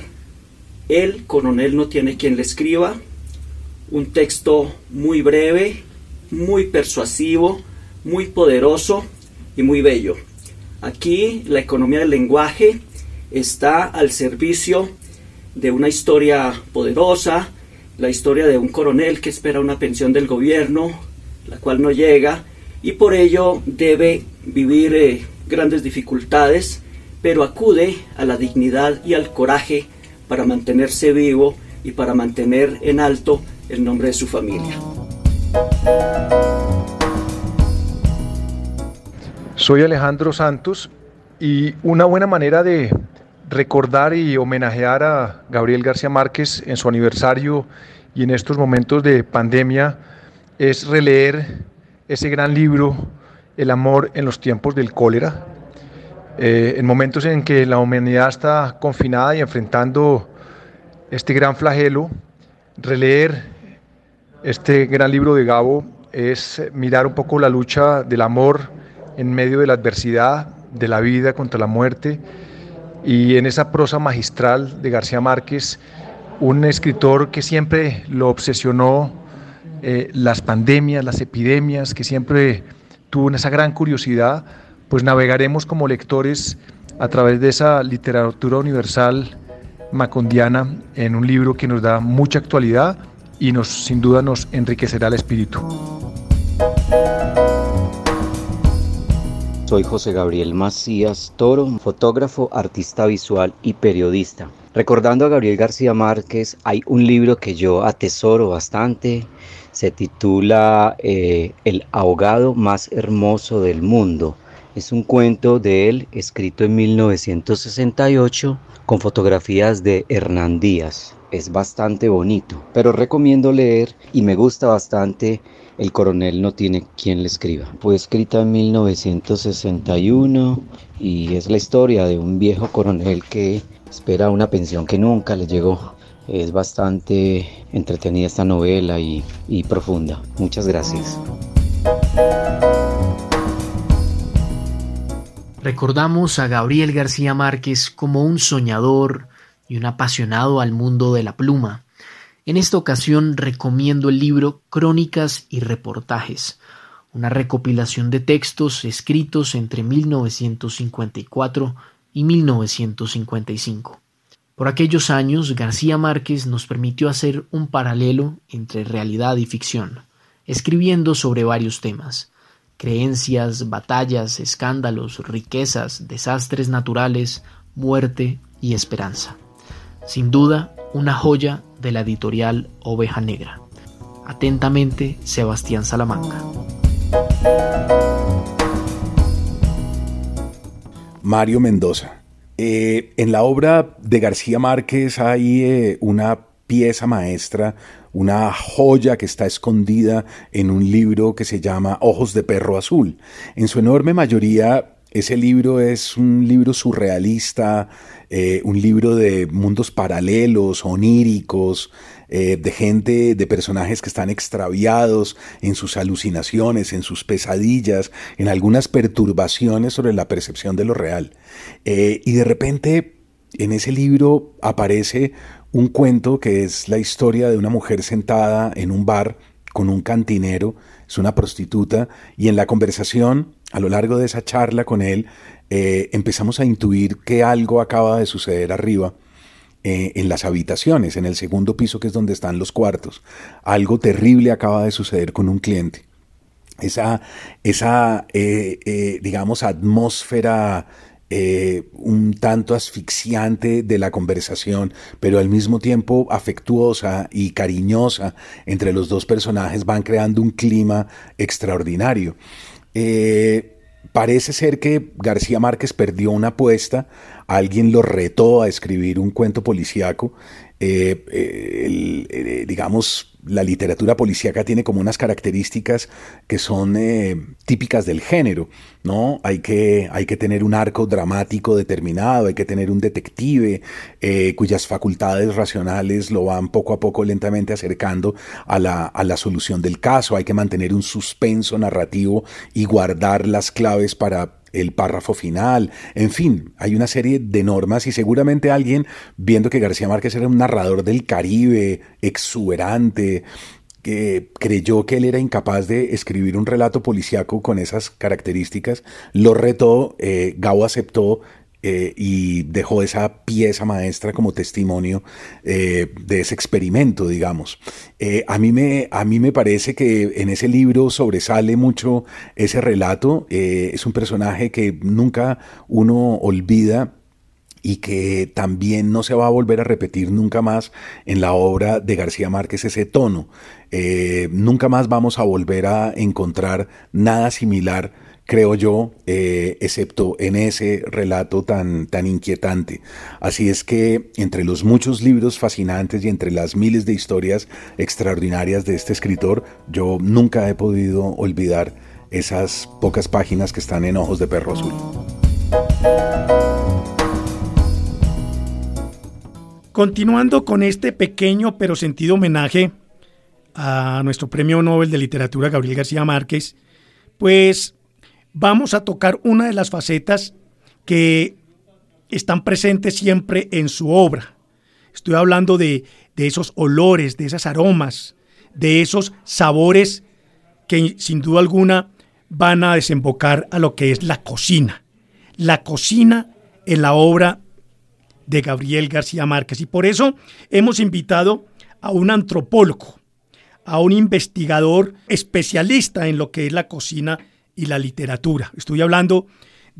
El coronel no tiene quien le escriba, un texto muy breve, muy persuasivo, muy poderoso y muy bello. Aquí la economía del lenguaje está al servicio de una historia poderosa, la historia de un coronel que espera una pensión del gobierno, la cual no llega, y por ello debe vivir eh, grandes dificultades, pero acude a la dignidad y al coraje para mantenerse vivo y para mantener en alto el nombre de su familia. Soy Alejandro Santos y una buena manera de recordar y homenajear a Gabriel García Márquez en su aniversario y en estos momentos de pandemia es releer ese gran libro, El amor en los tiempos del cólera. Eh, en momentos en que la humanidad está confinada y enfrentando este gran flagelo, releer este gran libro de Gabo es mirar un poco la lucha del amor en medio de la adversidad, de la vida contra la muerte. Y en esa prosa magistral de García Márquez, un escritor que siempre lo obsesionó eh, las pandemias, las epidemias, que siempre tuvo esa gran curiosidad, pues navegaremos como lectores a través de esa literatura universal macondiana en un libro que nos da mucha actualidad y nos, sin duda nos enriquecerá el espíritu. Soy José Gabriel Macías Toro, fotógrafo, artista visual y periodista. Recordando a Gabriel García Márquez, hay un libro que yo atesoro bastante, se titula eh, El ahogado más hermoso del mundo. Es un cuento de él escrito en mil novecientos sesenta y ocho con fotografías de Hernán Díaz. Es bastante bonito, pero recomiendo leer y me gusta bastante El coronel no tiene quien le escriba. Fue escrita en mil novecientos sesenta y uno y es la historia de un viejo coronel que espera una pensión que nunca le llegó. Es bastante entretenida esta novela y, y profunda. Muchas gracias. Recordamos a Gabriel García Márquez como un soñador y un apasionado al mundo de la pluma. En esta ocasión recomiendo el libro Crónicas y Reportajes, una recopilación de textos escritos entre mil novecientos cincuenta y cuatro y mil novecientos cincuenta y cinco. Por aquellos años, García Márquez nos permitió hacer un paralelo entre realidad y ficción, escribiendo sobre varios temas: creencias, batallas, escándalos, riquezas, desastres naturales, muerte y esperanza. Sin duda, una joya de la editorial Oveja Negra. Atentamente, Sebastián Salamanca. Mario Mendoza. Eh, en la obra de García Márquez hay eh, una pieza maestra, una joya que está escondida en un libro que se llama Ojos de Perro Azul. En su enorme mayoría, ese libro es un libro surrealista, eh, un libro de mundos paralelos, oníricos, eh, de gente, de personajes que están extraviados en sus alucinaciones, en sus pesadillas, en algunas perturbaciones sobre la percepción de lo real. Eh, y de repente, en ese libro aparece un cuento que es la historia de una mujer sentada en un bar con un cantinero, es una prostituta, y en la conversación, a lo largo de esa charla con él, eh, empezamos a intuir que algo acaba de suceder arriba, eh, en las habitaciones, en el segundo piso, que es donde están los cuartos. Algo terrible acaba de suceder con un cliente. Esa, esa eh, eh, digamos, atmósfera Eh, un tanto asfixiante de la conversación, pero al mismo tiempo afectuosa y cariñosa entre los dos personajes, van creando un clima extraordinario. Eh, parece ser que García Márquez perdió una apuesta, alguien lo retó a escribir un cuento policíaco. Eh, eh, el, eh, digamos, la literatura policíaca tiene como unas características que son eh, típicas del género, ¿no? Hay que, hay que tener un arco dramático determinado, hay que tener un detective eh, cuyas facultades racionales lo van poco a poco lentamente acercando a la, a la solución del caso, hay que mantener un suspenso narrativo y guardar las claves para el párrafo final. En fin, hay una serie de normas y seguramente alguien, viendo que García Márquez era un narrador del Caribe, exuberante, que creyó que él era incapaz de escribir un relato policíaco con esas características, lo retó, eh, Gabo aceptó, Eh, y dejó esa pieza maestra como testimonio eh, de ese experimento, digamos. Eh, a, mí me, a mí me parece que en ese libro sobresale mucho ese relato. Eh, es un personaje que nunca uno olvida y que también no se va a volver a repetir nunca más en la obra de García Márquez, ese tono. Eh, nunca más vamos a volver a encontrar nada similar, creo yo, eh, excepto en ese relato tan, tan inquietante. Así es que entre los muchos libros fascinantes y entre las miles de historias extraordinarias de este escritor, yo nunca he podido olvidar esas pocas páginas que están en Ojos de Perro Azul. Continuando con este pequeño pero sentido homenaje a nuestro Premio Nobel de Literatura Gabriel García Márquez, pues vamos a tocar una de las facetas que están presentes siempre en su obra. Estoy hablando de, de esos olores, de esos aromas, de esos sabores que sin duda alguna van a desembocar a lo que es la cocina. La cocina en la obra de Gabriel García Márquez. Y por eso hemos invitado a un antropólogo, a un investigador especialista en lo que es la cocina y la literatura. Estoy hablando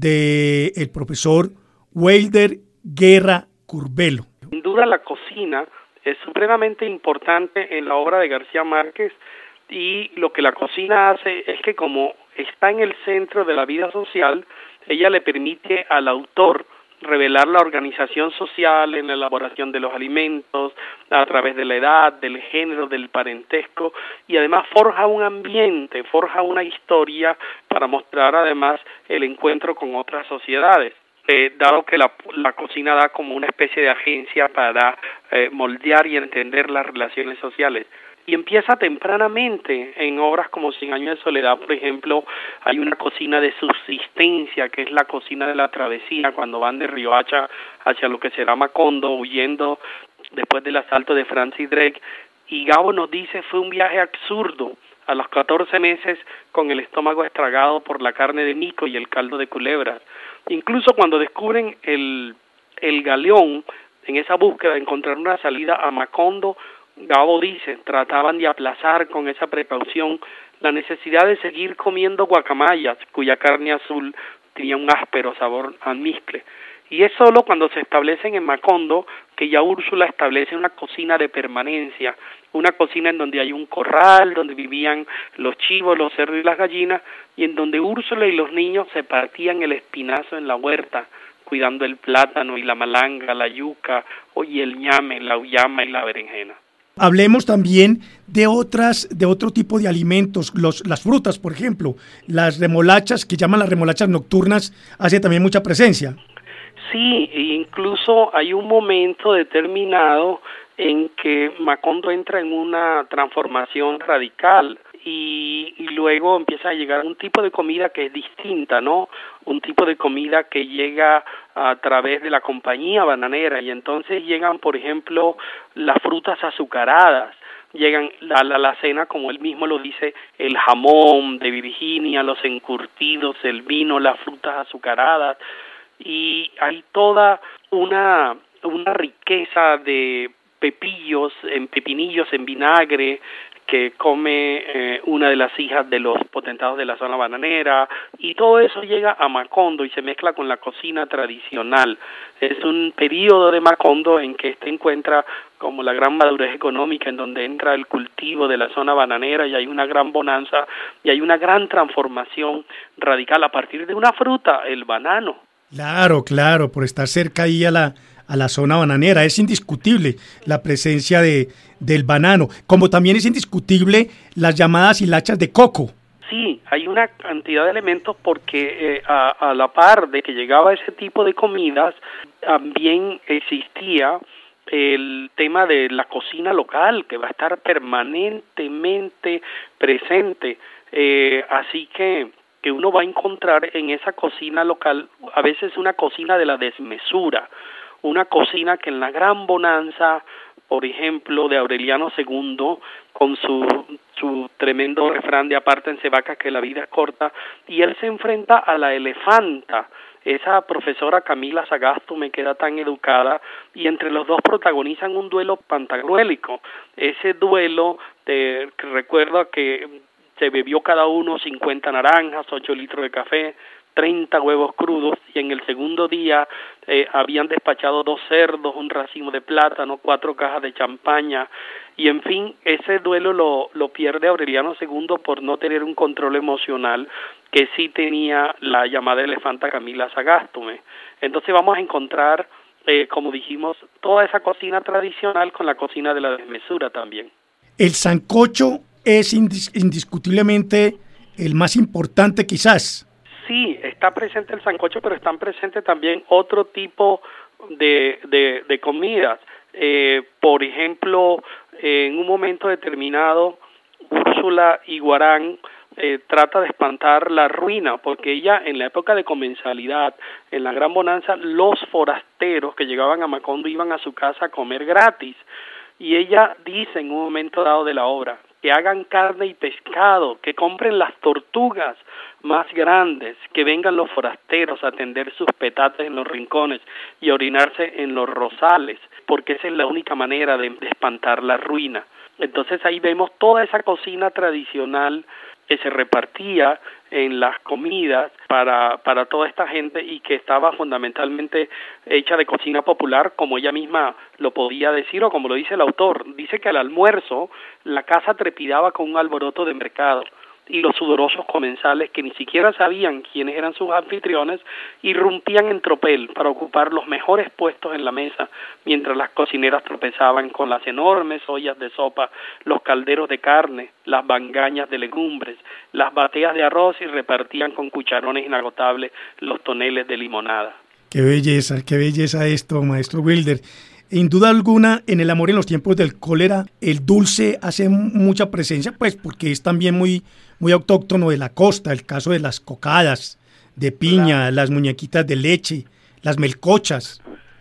del profesor Wilder Guerra Curbelo. Sin duda la cocina es supremamente importante en la obra de García Márquez, y lo que la cocina hace es que, como está en el centro de la vida social, ella le permite al autor revelar la organización social en la elaboración de los alimentos a través de la edad, del género, del parentesco, y además forja un ambiente, forja una historia para mostrar además el encuentro con otras sociedades. Eh, dado que la, la cocina da como una especie de agencia para eh, moldear y entender las relaciones sociales. Y empieza tempranamente en obras como Cien años de soledad, por ejemplo. Hay una cocina de subsistencia, que es la cocina de la travesía, cuando van de Riohacha hacia lo que será Macondo, huyendo después del asalto de Francis Drake. Y Gabo nos dice, fue un viaje absurdo, a los catorce meses con el estómago estragado por la carne de mico y el caldo de culebras. Incluso cuando descubren el, el galeón, en esa búsqueda de encontrar una salida a Macondo, Gabo dice, trataban de aplazar con esa precaución la necesidad de seguir comiendo guacamayas, cuya carne azul tenía un áspero sabor almizcle. Y es solo cuando se establecen en Macondo que ya Úrsula establece una cocina de permanencia, una cocina en donde hay un corral, donde vivían los chivos, los cerdos y las gallinas, y en donde Úrsula y los niños se partían el espinazo en la huerta, cuidando el plátano y la malanga, la yuca, y el ñame, la uyama y la berenjena. Hablemos también de otras, de otro tipo de alimentos, los, las frutas, por ejemplo, las remolachas, que llaman las remolachas nocturnas, hace también mucha presencia. Sí, incluso hay un momento determinado en que Macondo entra en una transformación radical y, y luego empieza a llegar un tipo de comida que es distinta, ¿no? Un tipo de comida que llega a través de la compañía bananera y entonces llegan, por ejemplo, las frutas azucaradas, llegan a la, la cena, como él mismo lo dice, el jamón de Virginia, los encurtidos, el vino, las frutas azucaradas, y hay toda una, una riqueza de pepillos, en pepinillos en vinagre, que come eh, una de las hijas de los potentados de la zona bananera, y todo eso llega a Macondo y se mezcla con la cocina tradicional. Es un periodo de Macondo en que este encuentra como la gran madurez económica, en donde entra el cultivo de la zona bananera y hay una gran bonanza y hay una gran transformación radical a partir de una fruta, el banano. Claro, claro, por estar cerca ahí a la a la zona bananera. Es indiscutible la presencia de del banano, como también es indiscutible las llamadas hilachas de coco. Sí, hay una cantidad de elementos porque eh, a, a la par de que llegaba ese tipo de comidas, también existía el tema de la cocina local, que va a estar permanentemente presente, eh, así que que uno va a encontrar en esa cocina local a veces una cocina de la desmesura, una cocina que en la gran bonanza, por ejemplo, de Aureliano segundo, con su, su tremendo refrán de apártense vacas que la vida es corta, y él se enfrenta a la elefanta, esa profesora Camila Sagasto me queda tan educada, y entre los dos protagonizan un duelo pantagruélico. Ese duelo, te recuerdo que se bebió cada uno cincuenta naranjas, ocho litros de café, treinta huevos crudos, y en el segundo día eh, habían despachado dos cerdos, un racimo de plátano, cuatro cajas de champaña, y en fin, ese duelo lo, lo pierde Aureliano segundo por no tener un control emocional que sí tenía la llamada elefanta Camila Sagástome. Entonces vamos a encontrar, eh, como dijimos, toda esa cocina tradicional con la cocina de la desmesura también. El sancocho es indis- indiscutiblemente el más importante quizás. Sí, está presente el sancocho, pero están presentes también otro tipo de, de, de comidas. Eh, por ejemplo, eh, en un momento determinado, Úrsula Iguarán eh, trata de espantar la ruina, porque ella en la época de comensalidad, en la gran bonanza, los forasteros que llegaban a Macondo iban a su casa a comer gratis. Y ella dice en un momento dado de la obra, que hagan carne y pescado, que compren las tortugas más grandes, que vengan los forasteros a tender sus petates en los rincones y a orinarse en los rosales, porque esa es la única manera de, de espantar la ruina. Entonces ahí vemos toda esa cocina tradicional que se repartía en las comidas para, para toda esta gente y que estaba fundamentalmente hecha de cocina popular, como ella misma lo podía decir o como lo dice el autor. Dice que al almuerzo la casa trepidaba con un alboroto de mercado y los sudorosos comensales, que ni siquiera sabían quiénes eran sus anfitriones, irrumpían en tropel para ocupar los mejores puestos en la mesa, mientras las cocineras tropezaban con las enormes ollas de sopa, los calderos de carne, las bangañas de legumbres, las bateas de arroz, y repartían con cucharones inagotables los toneles de limonada. Qué belleza, qué belleza esto, maestro Wilder. En duda alguna, en El amor en los tiempos del cólera, el dulce hace mucha presencia, pues porque es también muy, muy autóctono de la costa, el caso de las cocadas de piña, claro, las muñequitas de leche, las melcochas.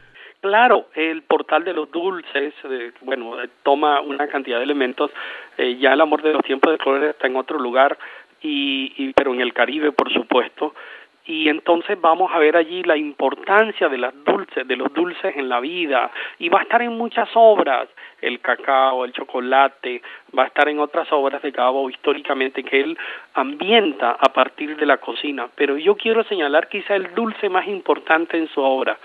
Claro, el portal de los dulces, eh, bueno, eh, toma una cantidad de elementos, eh, ya El amor de los tiempos del cólera está en otro lugar, y, y pero en el Caribe, por supuesto. Y entonces vamos a ver allí la importancia de las dulces, de los dulces en la vida, y va a estar en muchas obras, el cacao, el chocolate, va a estar en otras obras de Gabo históricamente que él ambienta a partir de la cocina, pero yo quiero señalar quizá el dulce más importante en su obra,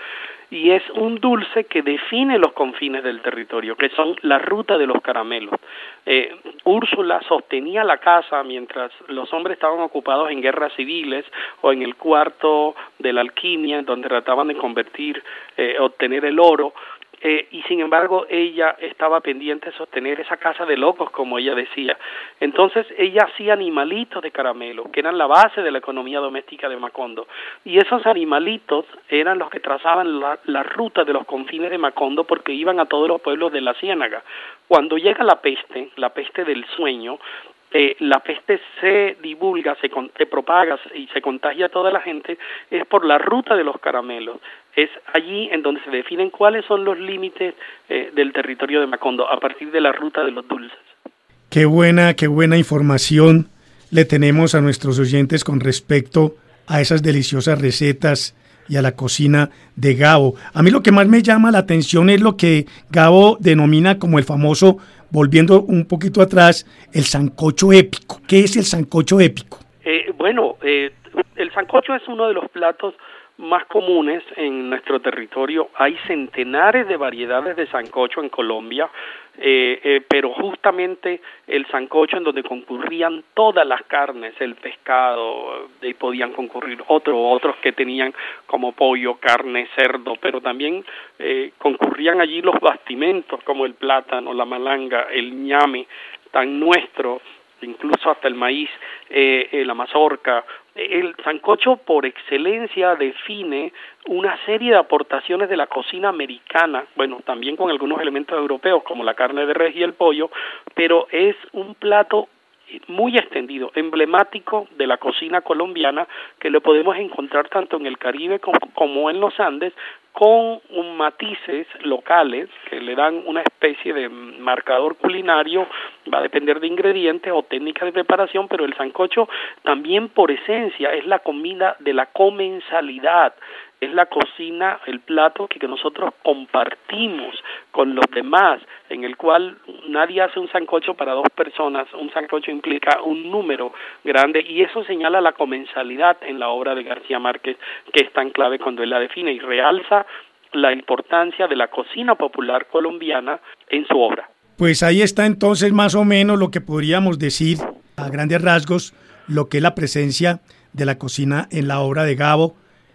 y es un dulce que define los confines del territorio, que son la ruta de los caramelos. Eh, Úrsula sostenía la casa mientras los hombres estaban ocupados en guerras civiles o en el cuarto de la alquimia, donde trataban de convertir, eh, obtener el oro. Eh, y sin embargo ella estaba pendiente de sostener esa casa de locos, como ella decía. Entonces ella hacía animalitos de caramelo, que eran la base de la economía doméstica de Macondo, y esos animalitos eran los que trazaban la, la ruta de los confines de Macondo, porque iban a todos los pueblos de la Ciénaga. Cuando llega la peste, la peste del sueño, Eh, la peste se divulga, se, con, se propaga y se contagia a toda la gente, es por la ruta de los caramelos. Es allí en donde se definen cuáles son los límites eh, del territorio de Macondo, a partir de la ruta de los dulces. Qué buena, qué buena información le tenemos a nuestros oyentes con respecto a esas deliciosas recetas y a la cocina de Gabo. A mí lo que más me llama la atención es lo que Gabo denomina como el famoso, volviendo un poquito atrás, el sancocho épico. ¿Qué es el sancocho épico? Eh, bueno, eh, el sancocho es uno de los platos más comunes en nuestro territorio. Hay centenares de variedades de sancocho en Colombia, eh, eh, pero justamente el sancocho en donde concurrían todas las carnes, el pescado, y podían concurrir otros, otros que tenían como pollo, carne, cerdo, pero también eh, concurrían allí los bastimentos como el plátano, la malanga, el ñame, tan nuestro, incluso hasta el maíz, eh, eh, la mazorca. El sancocho por excelencia define una serie de aportaciones de la cocina americana, bueno, también con algunos elementos europeos como la carne de res y el pollo, pero es un plato muy extendido, emblemático de la cocina colombiana, que lo podemos encontrar tanto en el Caribe como, como en los Andes, con un matices locales que le dan una especie de marcador culinario. Va a depender de ingredientes o técnicas de preparación, pero el sancocho también por esencia es la comida de la comensalidad, es la cocina, el plato que, que nosotros compartimos con los demás, en el cual nadie hace un sancocho para dos personas, un sancocho implica un número grande, y eso señala la comensalidad en la obra de García Márquez, que es tan clave cuando él la define y realza la importancia de la cocina popular colombiana en su obra. Pues ahí está entonces más o menos lo que podríamos decir a grandes rasgos, lo que es la presencia de la cocina en la obra de Gabo,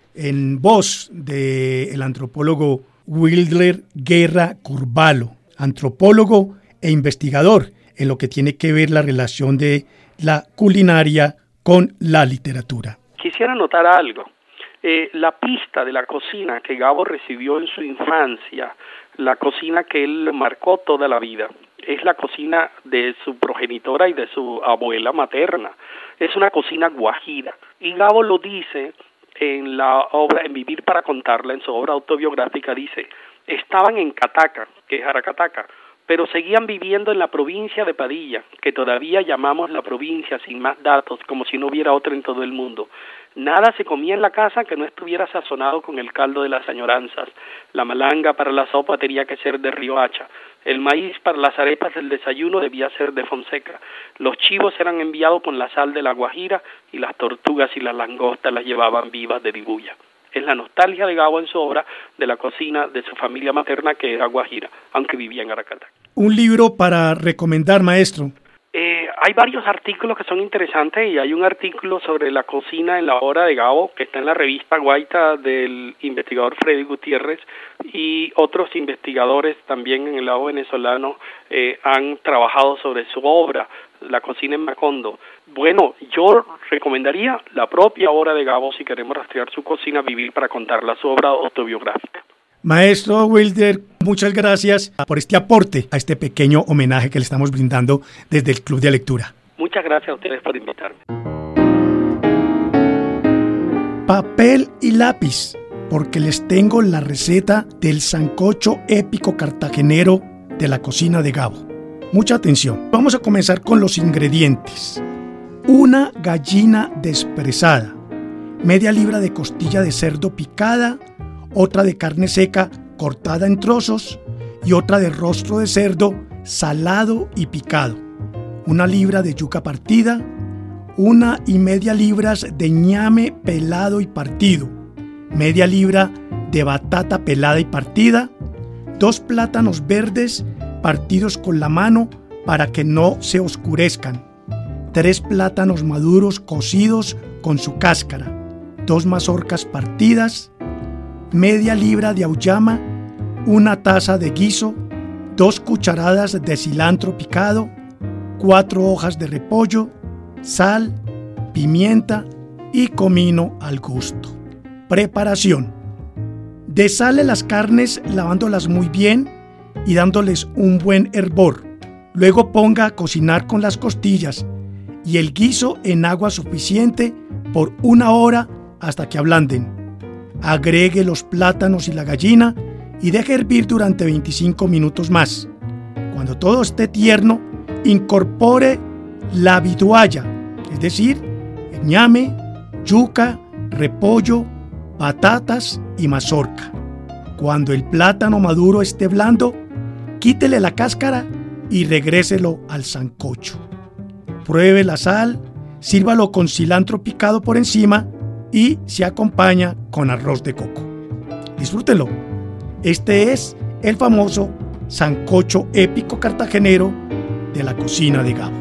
en voz del antropólogo Wilder Guerra Curvalo, antropólogo e investigador en lo que tiene que ver la relación de la culinaria con la literatura. Quisiera notar algo. Eh, la pista de la cocina que Gabo recibió en su infancia, la cocina que él marcó toda la vida, es la cocina de su progenitora y de su abuela materna. Es una cocina guajira. Y Gabo lo dice en la obra, en Vivir para contarla, en su obra autobiográfica, dice: estaban en Cataca, que es Aracataca, pero seguían viviendo en la provincia de Padilla, que todavía llamamos la provincia sin más datos, como si no hubiera otra en todo el mundo. Nada se comía en la casa que no estuviera sazonado con el caldo de las añoranzas. La malanga para la sopa tenía que ser de Riohacha. El maíz para las arepas del desayuno debía ser de Fonseca. Los chivos eran enviados con la sal de la Guajira y las tortugas y las langostas las llevaban vivas de Dibuya. Es la nostalgia de Gabo en su obra de la cocina de su familia materna, que era guajira, aunque vivía en Aracataca. Un libro para recomendar, maestro. Eh, hay varios artículos que son interesantes, y hay un artículo sobre la cocina en la obra de Gabo que está en la revista Guaita del investigador Freddy Gutiérrez, y otros investigadores también en el lado venezolano eh, han trabajado sobre su obra, la cocina en Macondo. Bueno, yo recomendaría la propia obra de Gabo si queremos rastrear su cocina, Vivir para contarla, su obra autobiográfica. Maestro Wilder, muchas gracias por este aporte a este pequeño homenaje que le estamos brindando desde el Club de Lectura. Muchas gracias a ustedes por invitarme. Papel y lápiz, porque les tengo la receta del sancocho épico cartagenero de la cocina de Gabo. Mucha atención. Vamos a comenzar con los ingredientes. Una gallina despresada, media libra de costilla de cerdo picada, otra de carne seca cortada en trozos y otra de rostro de cerdo salado y picado, una libra de yuca partida, una y media libras de ñame pelado y partido, media libra de batata pelada y partida, dos plátanos verdes partidos con la mano para que no se oscurezcan, tres plátanos maduros cocidos con su cáscara, dos mazorcas partidas, media libra de auyama, una taza de guiso, dos cucharadas de cilantro picado, cuatro hojas de repollo, sal, pimienta y comino al gusto. Preparación: desale las carnes lavándolas muy bien y dándoles un buen hervor. Luego ponga a cocinar con las costillas y el guiso en agua suficiente por una hora hasta que ablanden. Agregue los plátanos y la gallina y deje hervir durante veinticinco minutos más. Cuando todo esté tierno, incorpore la vitualla, es decir, el ñame, yuca, repollo, patatas y mazorca. Cuando el plátano maduro esté blando, quítele la cáscara y regréselo al sancocho. Pruebe la sal, sírvalo con cilantro picado por encima y se acompaña con arroz de coco. Disfrútenlo. Este es el famoso sancocho épico cartagenero de la cocina de Gabo.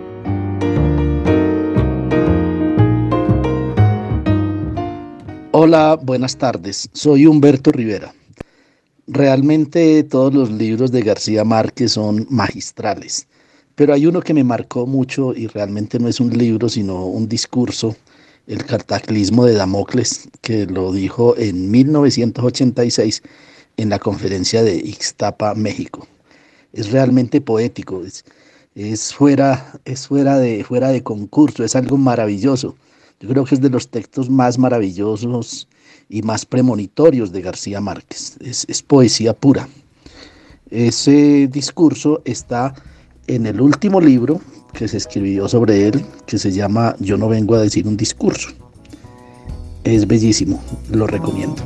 Hola, buenas tardes. Soy Humberto Rivera. Realmente todos los libros de García Márquez son magistrales, pero hay uno que me marcó mucho y realmente no es un libro sino un discurso, El cataclismo de Damocles, que lo dijo en mil novecientos ochenta y seis en la conferencia de Ixtapa, México. Es realmente poético, es, es, fuera, es fuera, de, fuera de concurso, es algo maravilloso. Yo creo que es de los textos más maravillosos y más premonitorios de García Márquez. Es, es poesía pura. Ese discurso está en el último libro que se escribió sobre él, que se llama Yo no vengo a decir un discurso. Es bellísimo, lo recomiendo.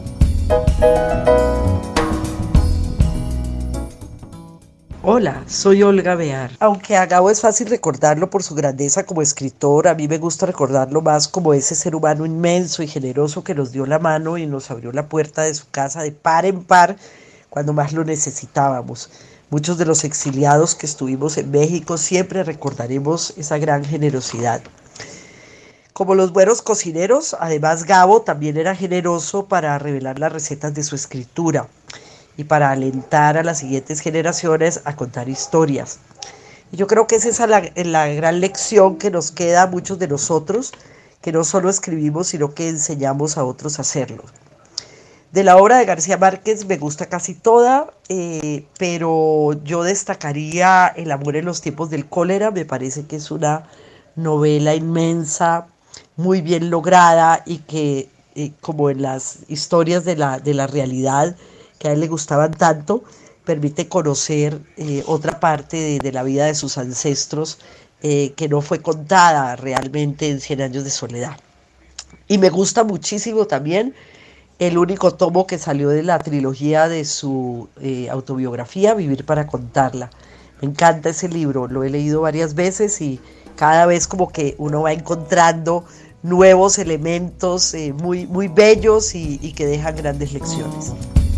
Hola, soy Olga Bear. Aunque a Gabo es fácil recordarlo por su grandeza como escritor, a mí me gusta recordarlo más como ese ser humano inmenso y generoso que nos dio la mano y nos abrió la puerta de su casa de par en par cuando más lo necesitábamos. Muchos de los exiliados que estuvimos en México siempre recordaremos esa gran generosidad. Como los buenos cocineros, además Gabo también era generoso para revelar las recetas de su escritura y para alentar a las siguientes generaciones a contar historias. Y yo creo que esa es la, la gran lección que nos queda a muchos de nosotros, que no solo escribimos, sino que enseñamos a otros a hacerlo. De la obra de García Márquez me gusta casi toda, eh, pero yo destacaría El amor en los tiempos del cólera. Me parece que es una novela inmensa, muy bien lograda y que, eh, como en las historias de la, de la realidad, que a él le gustaban tanto, permite conocer eh, otra parte de, de la vida de sus ancestros eh, que no fue contada realmente en Cien años de soledad. Y me gusta muchísimo también el único tomo que salió de la trilogía de su eh, autobiografía, Vivir para contarla. Me encanta ese libro, lo he leído varias veces y cada vez como que uno va encontrando nuevos elementos eh, muy, muy bellos y, y que dejan grandes lecciones.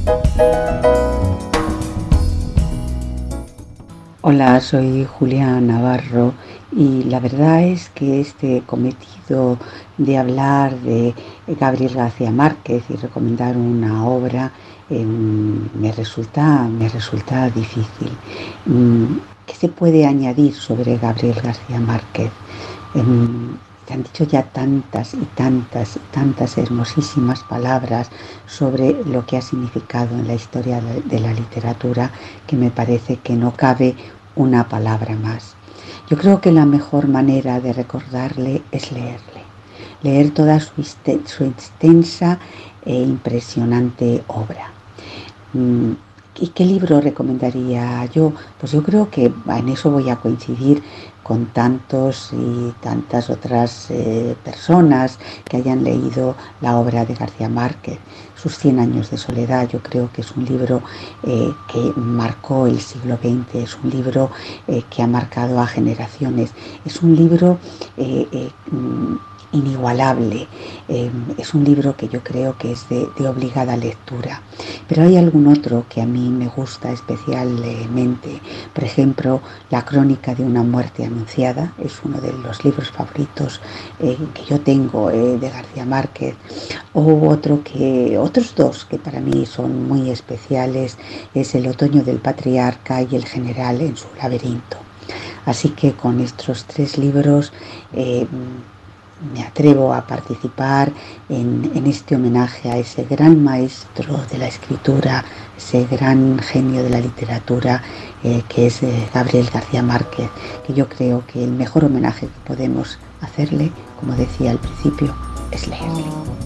Hola, soy Julia Navarro y la verdad es que este cometido de hablar de Gabriel García Márquez y recomendar una obra eh, me resulta, me resulta difícil. ¿Qué se puede añadir sobre Gabriel García Márquez? Eh, Se han dicho ya tantas y tantas y tantas hermosísimas palabras sobre lo que ha significado en la historia de la literatura que me parece que no cabe una palabra más. Yo creo que la mejor manera de recordarle es leerle, leer toda su, su extensa e impresionante obra. ¿Y qué libro recomendaría yo? Pues yo creo que en eso voy a coincidir con tantos y tantas otras eh, personas que hayan leído la obra de García Márquez. Sus Cien años de soledad, yo creo que es un libro eh, que marcó el siglo veinte, es un libro eh, que ha marcado a generaciones, es un libro eh, eh, inigualable. Eh, es un libro que yo creo que es de, de obligada lectura. Pero hay algún otro que a mí me gusta especialmente. Por ejemplo, La crónica de una muerte anunciada. Es uno de los libros favoritos eh, que yo tengo eh, de García Márquez. O otro que, otros dos que para mí son muy especiales es El otoño del patriarca y El general en su laberinto. Así que con estos tres libros eh, me atrevo a participar en, en este homenaje a ese gran maestro de la escritura, ese gran genio de la literatura eh, que es eh, Gabriel García Márquez, que yo creo que el mejor homenaje que podemos hacerle, como decía al principio, es leerle.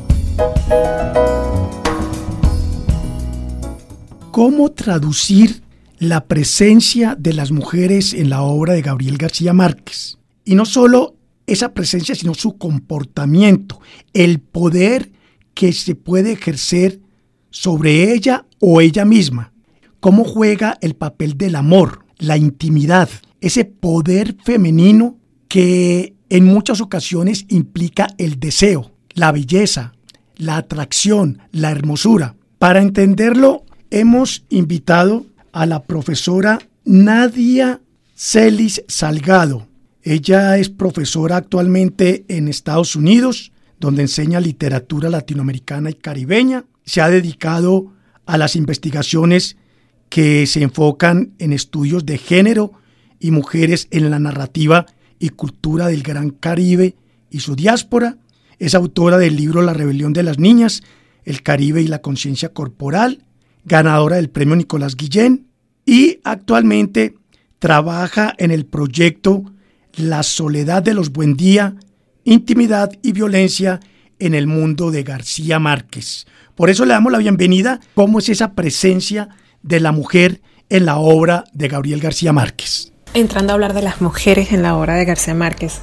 ¿Cómo traducir la presencia de las mujeres en la obra de Gabriel García Márquez? Y no solo esa presencia, sino su comportamiento, el poder que se puede ejercer sobre ella o ella misma. Cómo juega el papel del amor, la intimidad, ese poder femenino que en muchas ocasiones implica el deseo, la belleza, la atracción, la hermosura. Para entenderlo, hemos invitado a la profesora Nadia Celis Salgado. Ella es profesora actualmente en Estados Unidos, donde enseña literatura latinoamericana y caribeña. Se ha dedicado a las investigaciones que se enfocan en estudios de género y mujeres en la narrativa y cultura del Gran Caribe y su diáspora. Es autora del libro La rebelión de las niñas, el Caribe y la conciencia corporal, ganadora del premio Nicolás Guillén, y actualmente trabaja en el proyecto La soledad de los Buendía, intimidad y violencia en el mundo de García Márquez. Por eso le damos la bienvenida. ¿Cómo es esa presencia de la mujer en la obra de Gabriel García Márquez? Entrando a hablar de las mujeres en la obra de García Márquez,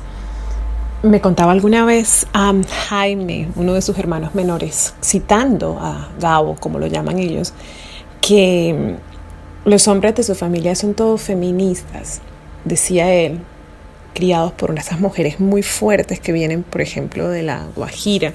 me contaba alguna vez a um, Jaime, uno de sus hermanos menores, citando a Gabo, como lo llaman ellos, que los hombres de su familia son todos feministas, decía él, criados por esas mujeres muy fuertes que vienen, por ejemplo, de la Guajira,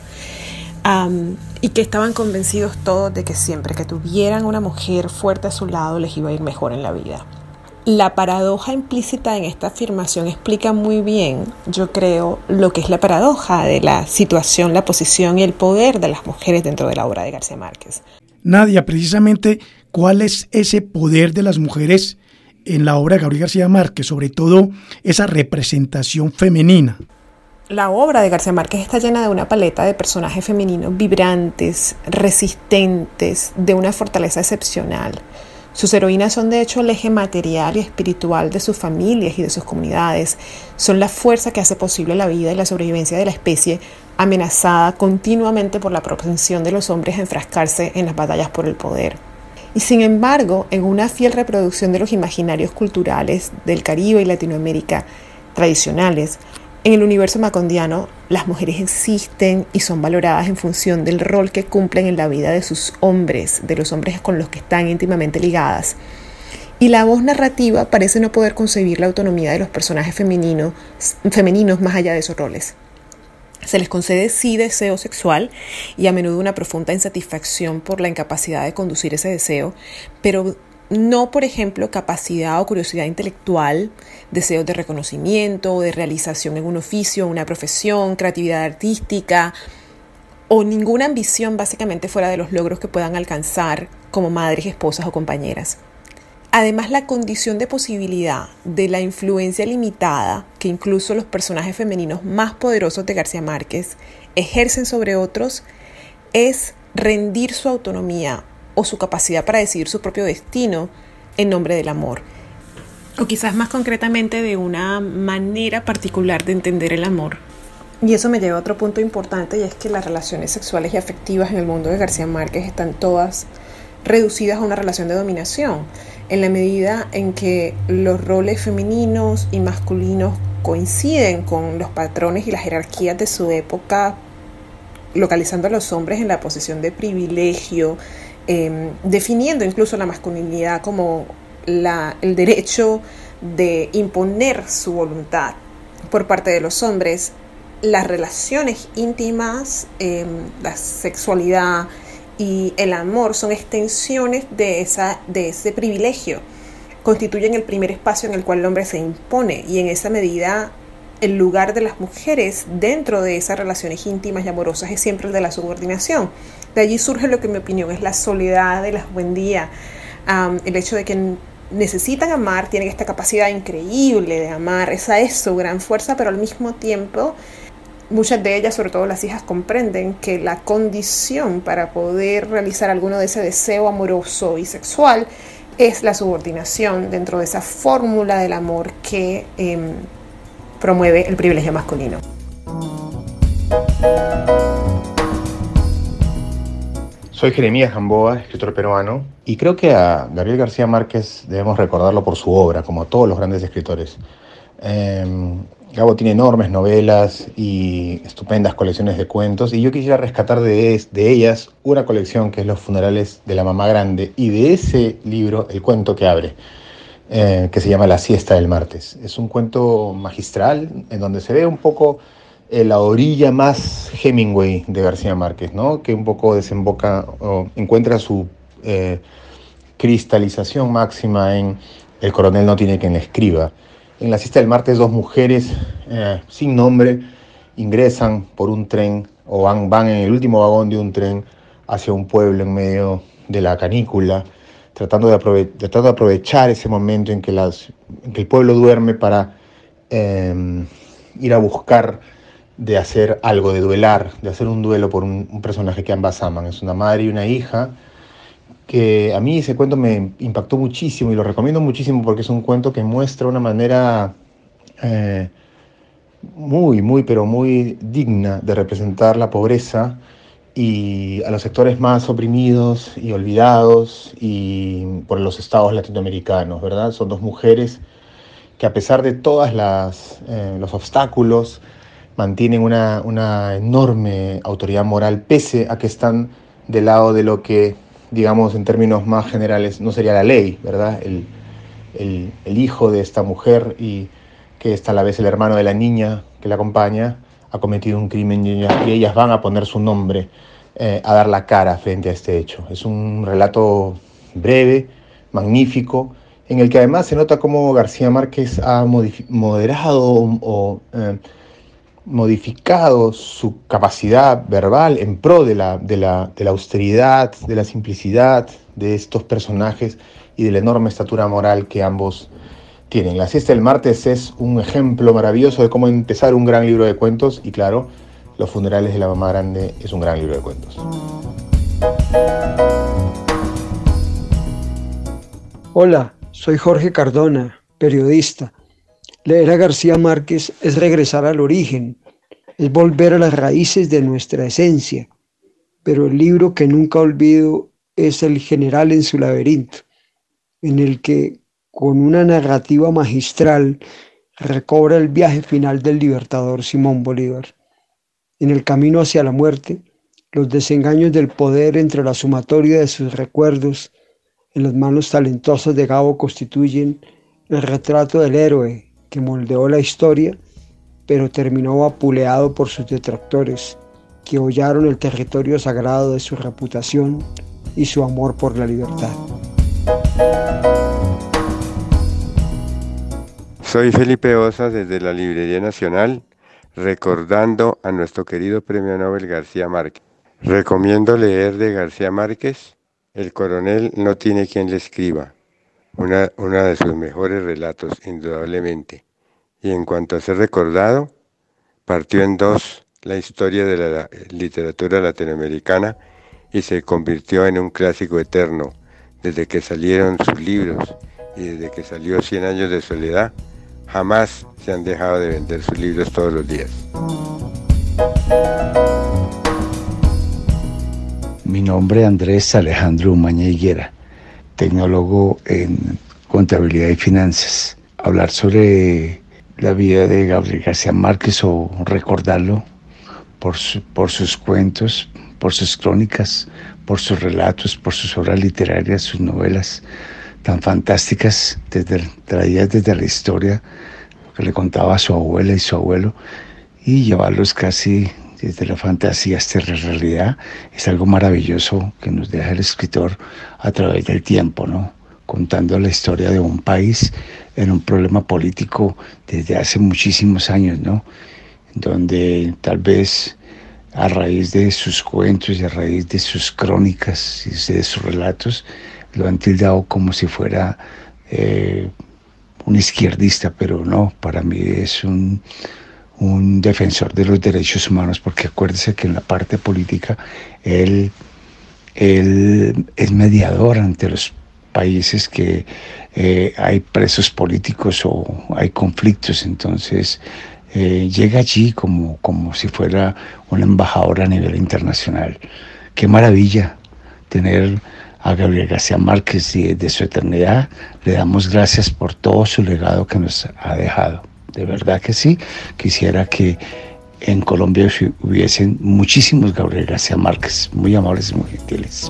um, y que estaban convencidos todos de que siempre que tuvieran una mujer fuerte a su lado les iba a ir mejor en la vida. La paradoja implícita en esta afirmación explica muy bien, yo creo, lo que es la paradoja de la situación, la posición y el poder de las mujeres dentro de la obra de García Márquez. Nadia, precisamente, ¿cuál es ese poder de las mujeres en la obra de Gabriel García Márquez, sobre todo esa representación femenina? La obra de García Márquez está llena de una paleta de personajes femeninos vibrantes, resistentes, de una fortaleza excepcional. Sus heroínas son de hecho el eje material y espiritual de sus familias y de sus comunidades. Son la fuerza que hace posible la vida y la sobrevivencia de la especie, amenazada continuamente por la propensión de los hombres a enfrascarse en las batallas por el poder. Y sin embargo, en una fiel reproducción de los imaginarios culturales del Caribe y Latinoamérica tradicionales, en el universo macondiano, las mujeres existen y son valoradas en función del rol que cumplen en la vida de sus hombres, de los hombres con los que están íntimamente ligadas. Y la voz narrativa parece no poder concebir la autonomía de los personajes femeninos, femeninos más allá de esos roles. Se les concede sí deseo sexual y a menudo una profunda insatisfacción por la incapacidad de conducir ese deseo, pero no, por ejemplo, capacidad o curiosidad intelectual, deseos de reconocimiento o de realización en un oficio, una profesión, creatividad artística o ninguna ambición básicamente fuera de los logros que puedan alcanzar como madres, esposas o compañeras. Además, la condición de posibilidad de la influencia limitada que incluso los personajes femeninos más poderosos de García Márquez ejercen sobre otros es rendir su autonomía o su capacidad para decidir su propio destino en nombre del amor. O quizás más concretamente de una manera particular de entender el amor. Y eso me lleva a otro punto importante, y es que las relaciones sexuales y afectivas en el mundo de García Márquez están todas reducidas a una relación de dominación, en la medida en que los roles femeninos y masculinos coinciden con los patrones y las jerarquías de su época, localizando a los hombres en la posición de privilegio, eh, definiendo incluso la masculinidad como la, el derecho de imponer su voluntad por parte de los hombres. las relaciones íntimas, eh, la sexualidad y el amor son extensiones de, esa, de ese privilegio. Constituyen el primer espacio en el cual el hombre se impone, y en esa medida el lugar de las mujeres dentro de esas relaciones íntimas y amorosas es siempre el de la subordinación. De allí surge lo que en mi opinión es la soledad de la juventud, um, el hecho de que necesitan amar, tienen esta capacidad increíble de amar, esa es su gran fuerza, pero al mismo tiempo muchas de ellas, sobre todo las hijas, comprenden que la condición para poder realizar alguno de ese deseo amoroso y sexual es la subordinación dentro de esa fórmula del amor que eh, promueve el privilegio masculino. Soy Jeremías Gamboa, escritor peruano, y creo que a Gabriel García Márquez debemos recordarlo por su obra, como a todos los grandes escritores. Eh, Gabo tiene enormes novelas y estupendas colecciones de cuentos, y yo quisiera rescatar de, de ellas una colección que es Los funerales de la mamá grande, y de ese libro el cuento que abre, eh, que se llama La siesta del martes. Es un cuento magistral en donde se ve un poco eh, la orilla más Hemingway de García Márquez, ¿no? Que un poco desemboca o encuentra su eh, cristalización máxima en El coronel no tiene quien le escriba. En La siesta del martes, dos mujeres eh, sin nombre ingresan por un tren o van, van en el último vagón de un tren hacia un pueblo en medio de la canícula, tratando de, aprove- tratando de aprovechar ese momento en que, las, en que el pueblo duerme para eh, ir a buscar de hacer algo, de duelar, de hacer un duelo por un, un personaje que ambas aman. Es una madre y una hija, que a mí ese cuento me impactó muchísimo y lo recomiendo muchísimo porque es un cuento que muestra una manera eh, muy, muy, pero muy digna de representar la pobreza y a los sectores más oprimidos y olvidados y por los estados latinoamericanos, ¿verdad? Son dos mujeres que, a pesar de todos eh, los obstáculos, mantienen una, una enorme autoridad moral, pese a que están del lado de lo que, digamos, en términos más generales, no sería la ley, ¿verdad? El, el, el hijo de esta mujer, y que está a la vez el hermano de la niña que la acompaña, ha cometido un crimen y ellas, y ellas van a poner su nombre eh, a dar la cara frente a este hecho. Es un relato breve, magnífico, en el que además se nota cómo García Márquez ha modif- moderado o eh, modificado su capacidad verbal en pro de la, de, la, de la austeridad, de la simplicidad de estos personajes y de la enorme estatura moral que ambos tienen. La siesta del martes es un ejemplo maravilloso de cómo empezar un gran libro de cuentos, y claro, Los funerales de la mamá grande es un gran libro de cuentos. Hola, soy Jorge Cardona, periodista. Leer a García Márquez es regresar al origen, es volver a las raíces de nuestra esencia, pero el libro que nunca olvido es El general en su laberinto, en el que, con una narrativa magistral, recobra el viaje final del libertador Simón Bolívar. En el camino hacia la muerte, los desengaños del poder entre la sumatoria de sus recuerdos en las manos talentosas de Gabo constituyen el retrato del héroe que moldeó la historia, pero terminó vapuleado por sus detractores, que hollaron el territorio sagrado de su reputación y su amor por la libertad. Soy Felipe Osa, desde la Librería Nacional, recordando a nuestro querido Premio Nobel García Márquez. Recomiendo leer de García Márquez El coronel no tiene quien le escriba, una, una de sus mejores relatos, indudablemente. Y en cuanto a ser recordado, partió en dos la historia de la literatura latinoamericana y se convirtió en un clásico eterno. Desde que salieron sus libros y desde que salió Cien años de soledad, jamás se han dejado de vender sus libros todos los días. Mi nombre es Andrés Alejandro Umaña Higuera, tecnólogo en contabilidad y finanzas. Hablar sobre la vida de Gabriel García Márquez o recordarlo por, su, por sus cuentos, por sus crónicas, por sus relatos, por sus obras literarias, sus novelas tan fantásticas, desde, traídas desde la historia que le contaba a su abuela y su abuelo, y llevarlos casi desde la fantasía hasta la realidad. Es algo maravilloso que nos deja el escritor a través del tiempo, ¿no? Contando la historia de un país en un problema político desde hace muchísimos años, ¿no? Donde tal vez a raíz de sus cuentos y a raíz de sus crónicas y de sus relatos lo han tildado como si fuera eh, un izquierdista, pero no, para mí es un, un defensor de los derechos humanos, porque acuérdese que en la parte política él, él es mediador ante los países que eh, hay presos políticos o hay conflictos, entonces eh, llega allí como, como si fuera un embajador a nivel internacional. Qué maravilla tener a Gabriel García Márquez, y de su eternidad le damos gracias por todo su legado que nos ha dejado. De verdad que sí, quisiera que en Colombia hubiesen muchísimos Gabriel García Márquez, muy amables y muy gentiles.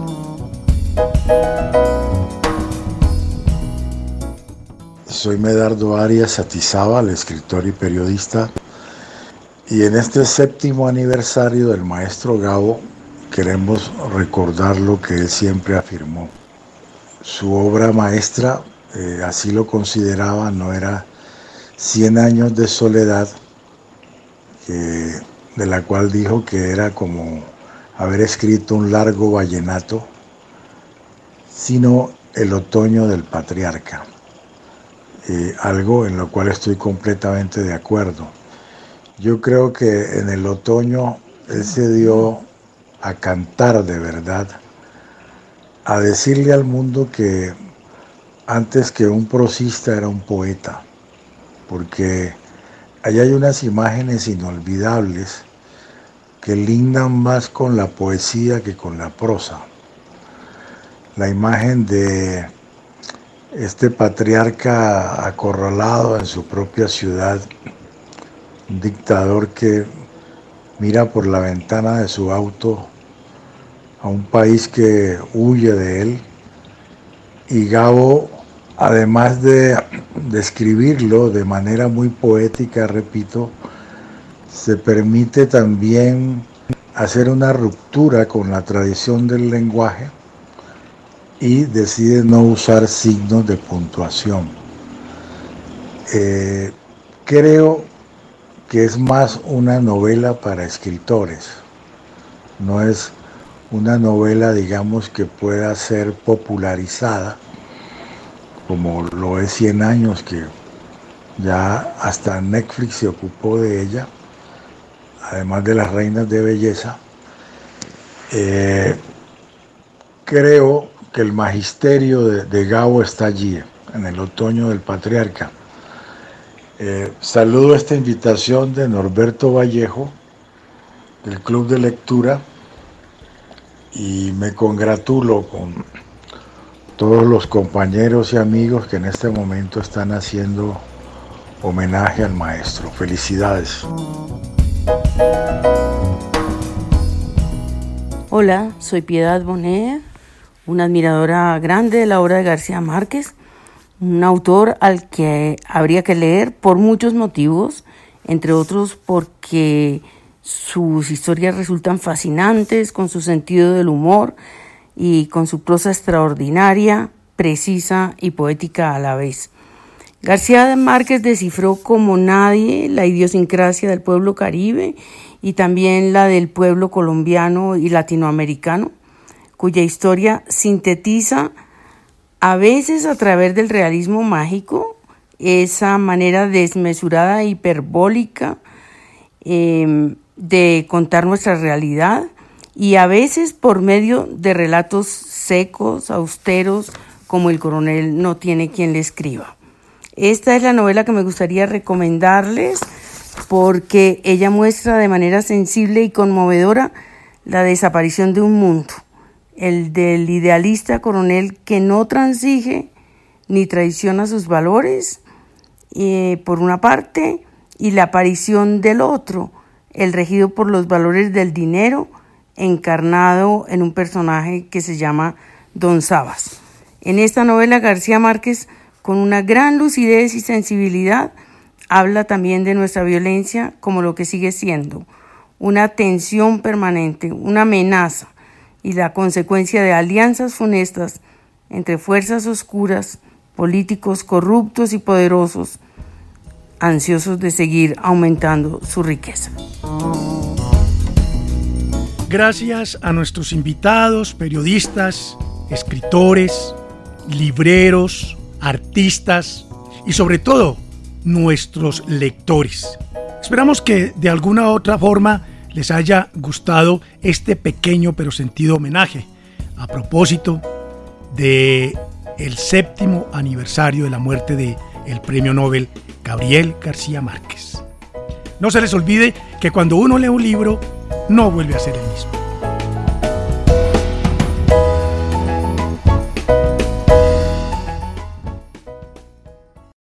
Soy Medardo Arias Atizábal, escritor y periodista, y en este séptimo aniversario del maestro Gabo queremos recordar lo que él siempre afirmó. Su obra maestra, eh, así lo consideraba, no era Cien años de soledad, que, de la cual dijo que era como haber escrito un largo vallenato, sino El otoño del patriarca, eh, algo en lo cual estoy completamente de acuerdo. Yo creo que en el otoño él se dio a cantar de verdad, a decirle al mundo que antes que un prosista era un poeta, porque allá hay unas imágenes inolvidables que lindan más con la poesía que con la prosa. La imagen de este patriarca acorralado en su propia ciudad, un dictador que mira por la ventana de su auto a un país que huye de él, y Gabo, además de describirlo de manera muy poética, repito, se permite también hacer una ruptura con la tradición del lenguaje y decide no usar signos de puntuación. Eh, creo que es más una novela para escritores, no es una novela, digamos, que pueda ser popularizada, como lo es Cien años, que ya hasta Netflix se ocupó de ella, además de Las reinas de belleza. Eh, creo que el magisterio de, de Gabo está allí, en El otoño del patriarca. Eh, saludo esta invitación de Norberto Vallejo, del Club de Lectura, y me congratulo con todos los compañeros y amigos que en este momento están haciendo homenaje al maestro. Felicidades. Hola, soy Piedad Bonet, una admiradora grande de la obra de García Márquez, un autor al que habría que leer por muchos motivos, entre otros porque sus historias resultan fascinantes, con su sentido del humor y con su prosa extraordinaria, precisa y poética a la vez. García Márquez descifró como nadie la idiosincrasia del pueblo caribe y también la del pueblo colombiano y latinoamericano, cuya historia sintetiza a veces a través del realismo mágico, esa manera desmesurada e hiperbólica eh, de contar nuestra realidad, y a veces por medio de relatos secos, austeros, como El coronel no tiene quien le escriba. Esta es la novela que me gustaría recomendarles porque ella muestra de manera sensible y conmovedora la desaparición de un mundo, el del idealista coronel que no transige ni traiciona sus valores, eh, por una parte, y la aparición del otro, el regido por los valores del dinero, encarnado en un personaje que se llama Don Sabas. En esta novela, García Márquez, con una gran lucidez y sensibilidad, habla también de nuestra violencia como lo que sigue siendo una tensión permanente, una amenaza y la consecuencia de alianzas funestas entre fuerzas oscuras, políticos corruptos y poderosos, ansiosos de seguir aumentando su riqueza. Gracias a nuestros invitados, periodistas, escritores, libreros, artistas y sobre todo nuestros lectores. Esperamos que de alguna u otra forma les haya gustado este pequeño pero sentido homenaje a propósito de el séptimo aniversario de la muerte del Premio Nobel Gabriel García Márquez. No se les olvide que cuando uno lee un libro, no vuelve a ser el mismo.